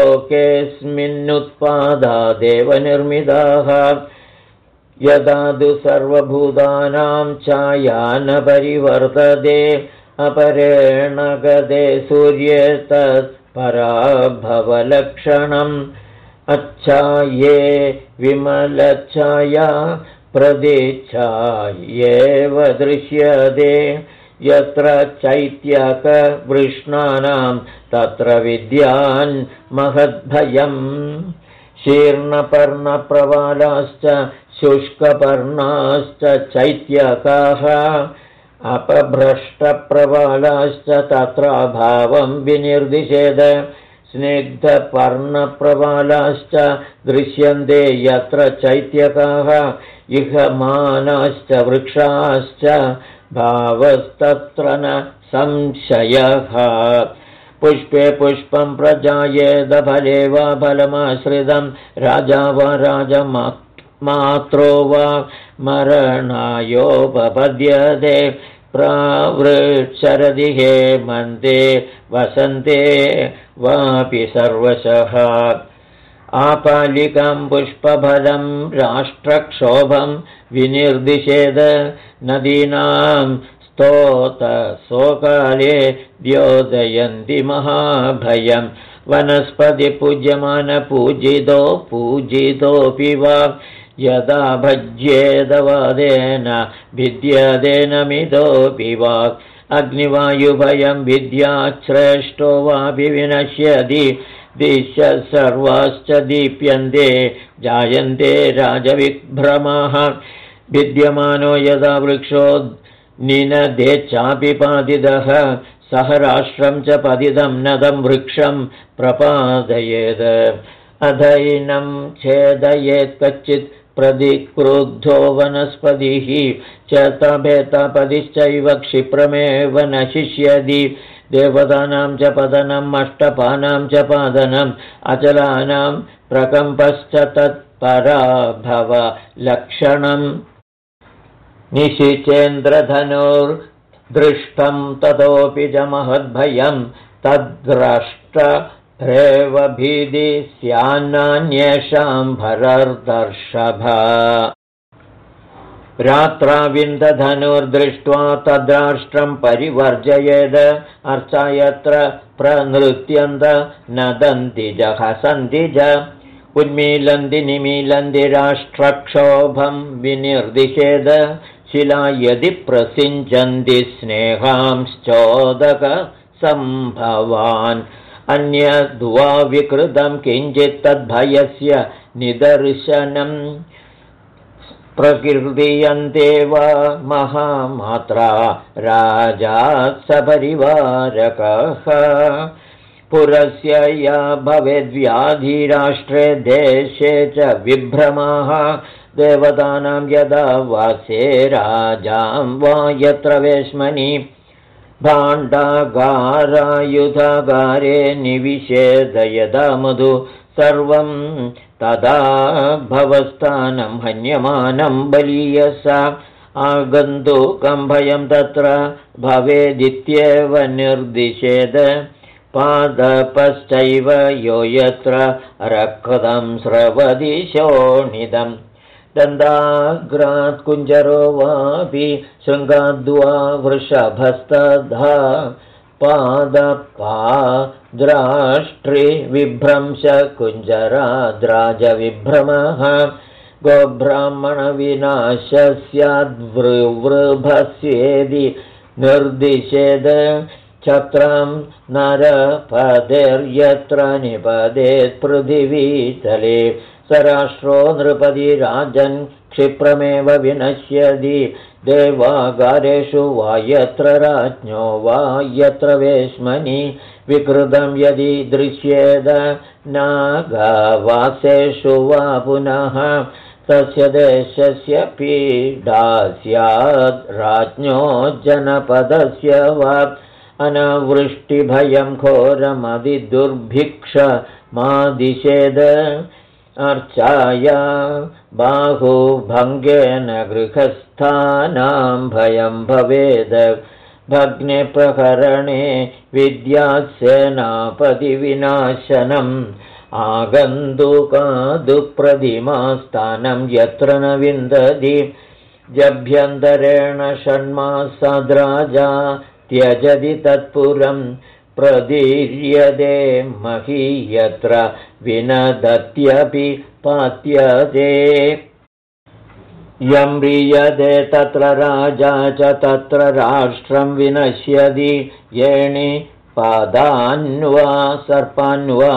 लोकेऽस्मिन्नुत्पादादेव निर्मिताः यदा तु सर्वभूतानां छाया न परिवर्तते अपरेण गते सूर्ये तत्पराभवलक्षणम् अच्छाये विमलच्छाया प्रतिच्छायेव दृश्यते यत्र चैत्यकवृष्णानां तत्र विद्यान् महद्भयम् शीर्णपर्णप्रवालाश्च शुष्कपर्णाश्च चैत्यकाः अपभ्रष्टप्रवालाश्च तत्राभावं विनिर्दिशेद स्निग्धपर्णप्रवालाश्च दृश्यन्ते यत्र चैत्यकाः इहमानाश्च वृक्षाश्च भावस्तत्र न संशयः पुष्पे पुष्पं प्रजायेद फले वा फलमाश्रितं राजा वा राजमात्रो वा मरणायोपपद्यते प्रावृक्षरदि हेमन्ते वसन्ते वापि सर्वशः आपालिकां पुष्पफलं राष्ट्रक्षोभं विनिर्दिशेद नदीनां स्तोतसोकाले द्योदयन्ति महाभयं वनस्पतिपूज्यमानपूजितो पूजितोऽपि वा यदा भज्येदवादेन भिद्यतेन मितोऽपि वा अग्निवायुभयं विद्याश्रेष्ठो वापि विनश्यति दिशः सर्वाश्च दीप्यन्ते जायन्ते राजविभ्रमाः विद्यमानो यदा वृक्षो निनदेच्चापि पादितः सह राष्ट्रं च पतितं नदं वृक्षं प्रपादयेत् अधैनं छेदयेत् कच्चित् प्रतिक्रुद्धो वनस्पतिः चतभेतपदिश्चैव क्षिप्रमेव नशिष्यति देवतानां च पतनम् अष्टपानां च पादनम् अचलानां प्रकम्पश्च तत्पराभवलक्षणम् निशिचेन्द्रधनुर्दृष्टं ततोऽपि च महद्भयं तद्द्रष्टरेव भीति स्यान्नान्येषां भरर्दर्शभा रात्राविन्दधनुर्दृष्ट्वा तद्राष्ट्रं परिवर्जयेद अर्चायत्र प्रनृत्यन्त नदन्ति च हसन्ति च उन्मीलन्ति निमीलन्ति राष्ट्रक्षोभं विनिर्दिशेद शिला यदि प्रसिञ्चन्ति स्नेहांश्चोदकसम्भवान् अन्यद्वा विकृतं किञ्चित् तद्भयस्य निदर्शनम् प्रकीर्त्यन्ते वा महामात्रा राजा सपरिवारकः पुरस्य या भवेद्व्याधिराष्ट्रे देशे च विभ्रमाः देवतानां यदा वासे राजां वा यत्र वेश्मनि भाण्डागारायुधागारे निविशेद यदा मधु सर्वं तदा भवस्थानं हन्यमानं बलीयसा आगन्तुकं भयं तत्र भवेदित्येव निर्दिशेद पादपश्चैव यो यत्र रक्तं स्रवति शोणिदम् दन्दाग्रात् कुञ्जरो वापि शृङ्गाद्वा वृषभस्तधा पादपाद्राष्ट्रिविभ्रंश कुञ्जराद्राजविभ्रमः गोब्राह्मणविनाशस्याद्वृवृभस्येदि निर्दिशेद छत्रं नरपदेर्यत्र निपदेत् पृथिवीतले स राष्ट्रो नृपतिराजन् क्षिप्रमेव विनश्यति देवागारेषु वा यत्र राज्ञो वा यत्र वेश्मनि विकृतं यदि दृश्येद नागवासेषु वा पुनः तस्य देशस्य पीडा स्यात् राज्ञो जनपदस्य वा अनावृष्टिभयं घोरमदिदुर्भिक्षमादिशेद अर्चाया बाहुभङ्गेन गृहस्थानां भयं भवेद भग्ने प्रहरणे विद्यासेनापतिविनाशनम् आगन्तुकादुप्रतिमास्थानं यत्र न विन्दति जभ्यन्तरेण षण्मासाद्राजा त्यजति तत्पुरं प्रदीर्यते मही यत्र विनदत्यपि पात्यते यं म्रियते तत्र राजा च तत्र राष्ट्रं विनश्यति येणि पादान्वा सर्पान्वा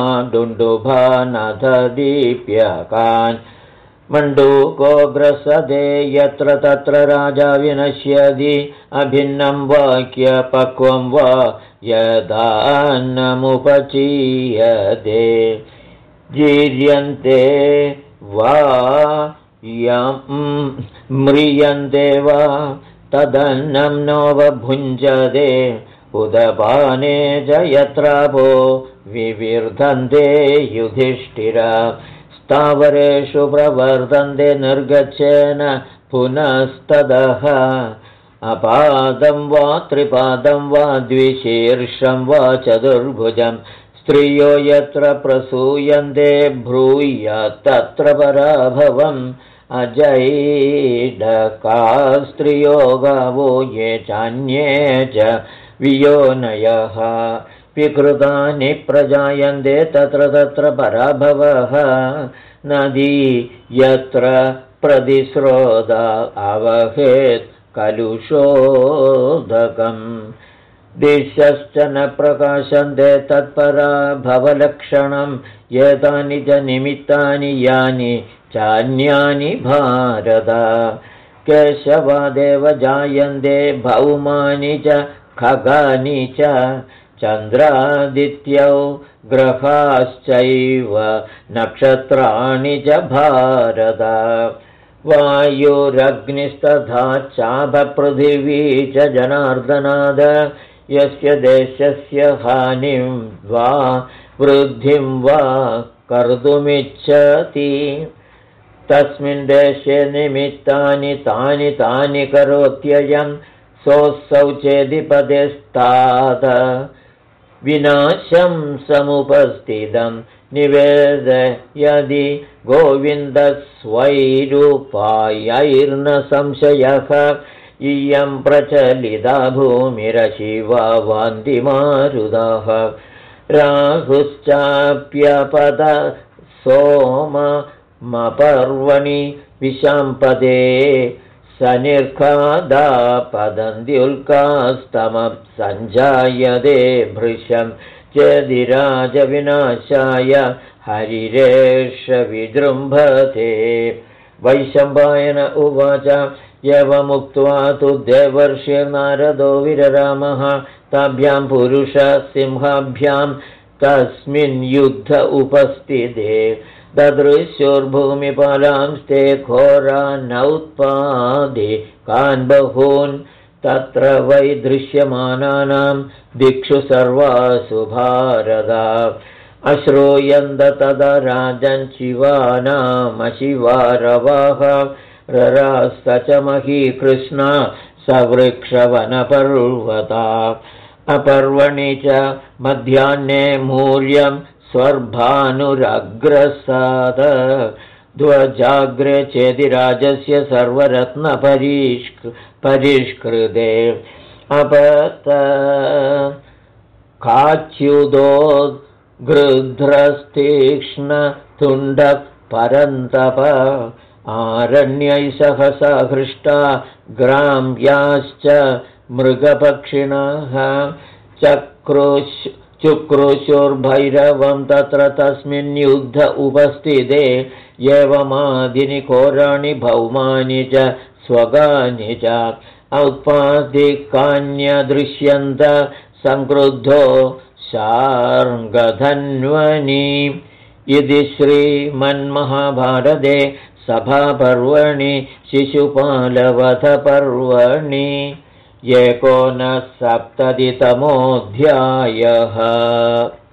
डुण्डुभानदीप्यकान् मण्डूको ग्रसते यत्र तत्र राजा विनश्यति अभिन्नं वाक्यपक्वं वा यदान्नमुपचीयते जीर्यन्ते वा म्रियन्ते वा तदन्नं नोपभुञ्जते उदपाने च यत्रापो विवर्धन्ते युधिष्ठिर स्थावरेषु प्रवर्धन्ते निर्गच्छेन पुनस्तदः अपादं वा त्रिपादं वा द्विशीर्षं वा चतुर्भुजं स्त्रियो यत्र प्रसूयन्ते भ्रूय तत्र पराभवम् अजैडका स्त्रियो गावो ये चान्ये च वियोनयः विकृतानि प्रजायन्ते तत्र तत्र पराभवः नदी यत्र प्रतिस्रोता अवहेत् कलुषोदकम् दिशश्च न प्रकाशन्ते तत्पराभवलक्षणं एतानि च निमित्तानि यानि चान्यानि भारत केशवादेव जायन्ते भौमानि च खगानि च चन्द्रादित्यौ ग्रहाश्चैव नक्षत्राणि च भारत वायुरग्निस्तथा चापपृथिवी च जनार्दनाद यस्य देशस्य हानिं वा वृद्धिं वा कर्तुमिच्छति तस्मिन् देशे निमित्तानि तानि तानि करोत्ययं सोऽसौ चेदिपदेस्तात् विनाशं समुपस्थितं निवेदयदि गोविन्दस्वैरूपायैर्न संशयः इयं प्रचलिता भूमिरशिवा वान्तिमारुदः राहुश्चाप्यपद सोममपर्वणि विशाम्पदे सनिर्खादापदन्त्युल्कास्तमप्सञ्जायते भृशं चेदिराजविनाशाय हरिरेष विजृम्भते वैशम्पायन उवाच एवमुक्त्वा तु देवर्षिर्नारदो विररामः ताभ्यां पुरुषसिंहाभ्यां तस्मिन् युद्ध उपस्थिते ददृश्योर्भूमिपालांस्ते घोरा नौत्पादिकान् बहून् तत्र वै दृश्यमानानां दिक्षु सर्वासु भारत अश्रूयन्त तदा राजन् शिवानामशिवारवाः ररास्त च महीकृष्णा सवृक्षवनपर्वता अपर्वणि च मध्याह्ने मूर्यं स्वर्भानुरग्रसाद ध्वजाग्रे चेदिराजस्य सर्वरत्नपरिष्कृते अपत काच्युदो गृध्रस्तीक्ष्णतुण्डः परन्तप आरण्यै सहसा हृष्टा ग्राम्याश्च मृगपक्षिणः चुक्रुशुर्भैरवं तत्र तस्मिन् युद्ध उपस्थिते एवमादिनि घोराणि भौमानि च स्वगानि च औत्पादिकान्यदृश्यन्त संक्रुद्धो शार्ङ्गधन्वनि। इति श्रीमन्महाभारते सभापर्वणि शिशुपालवधपर्वणि 1970तमोऽध्यायः।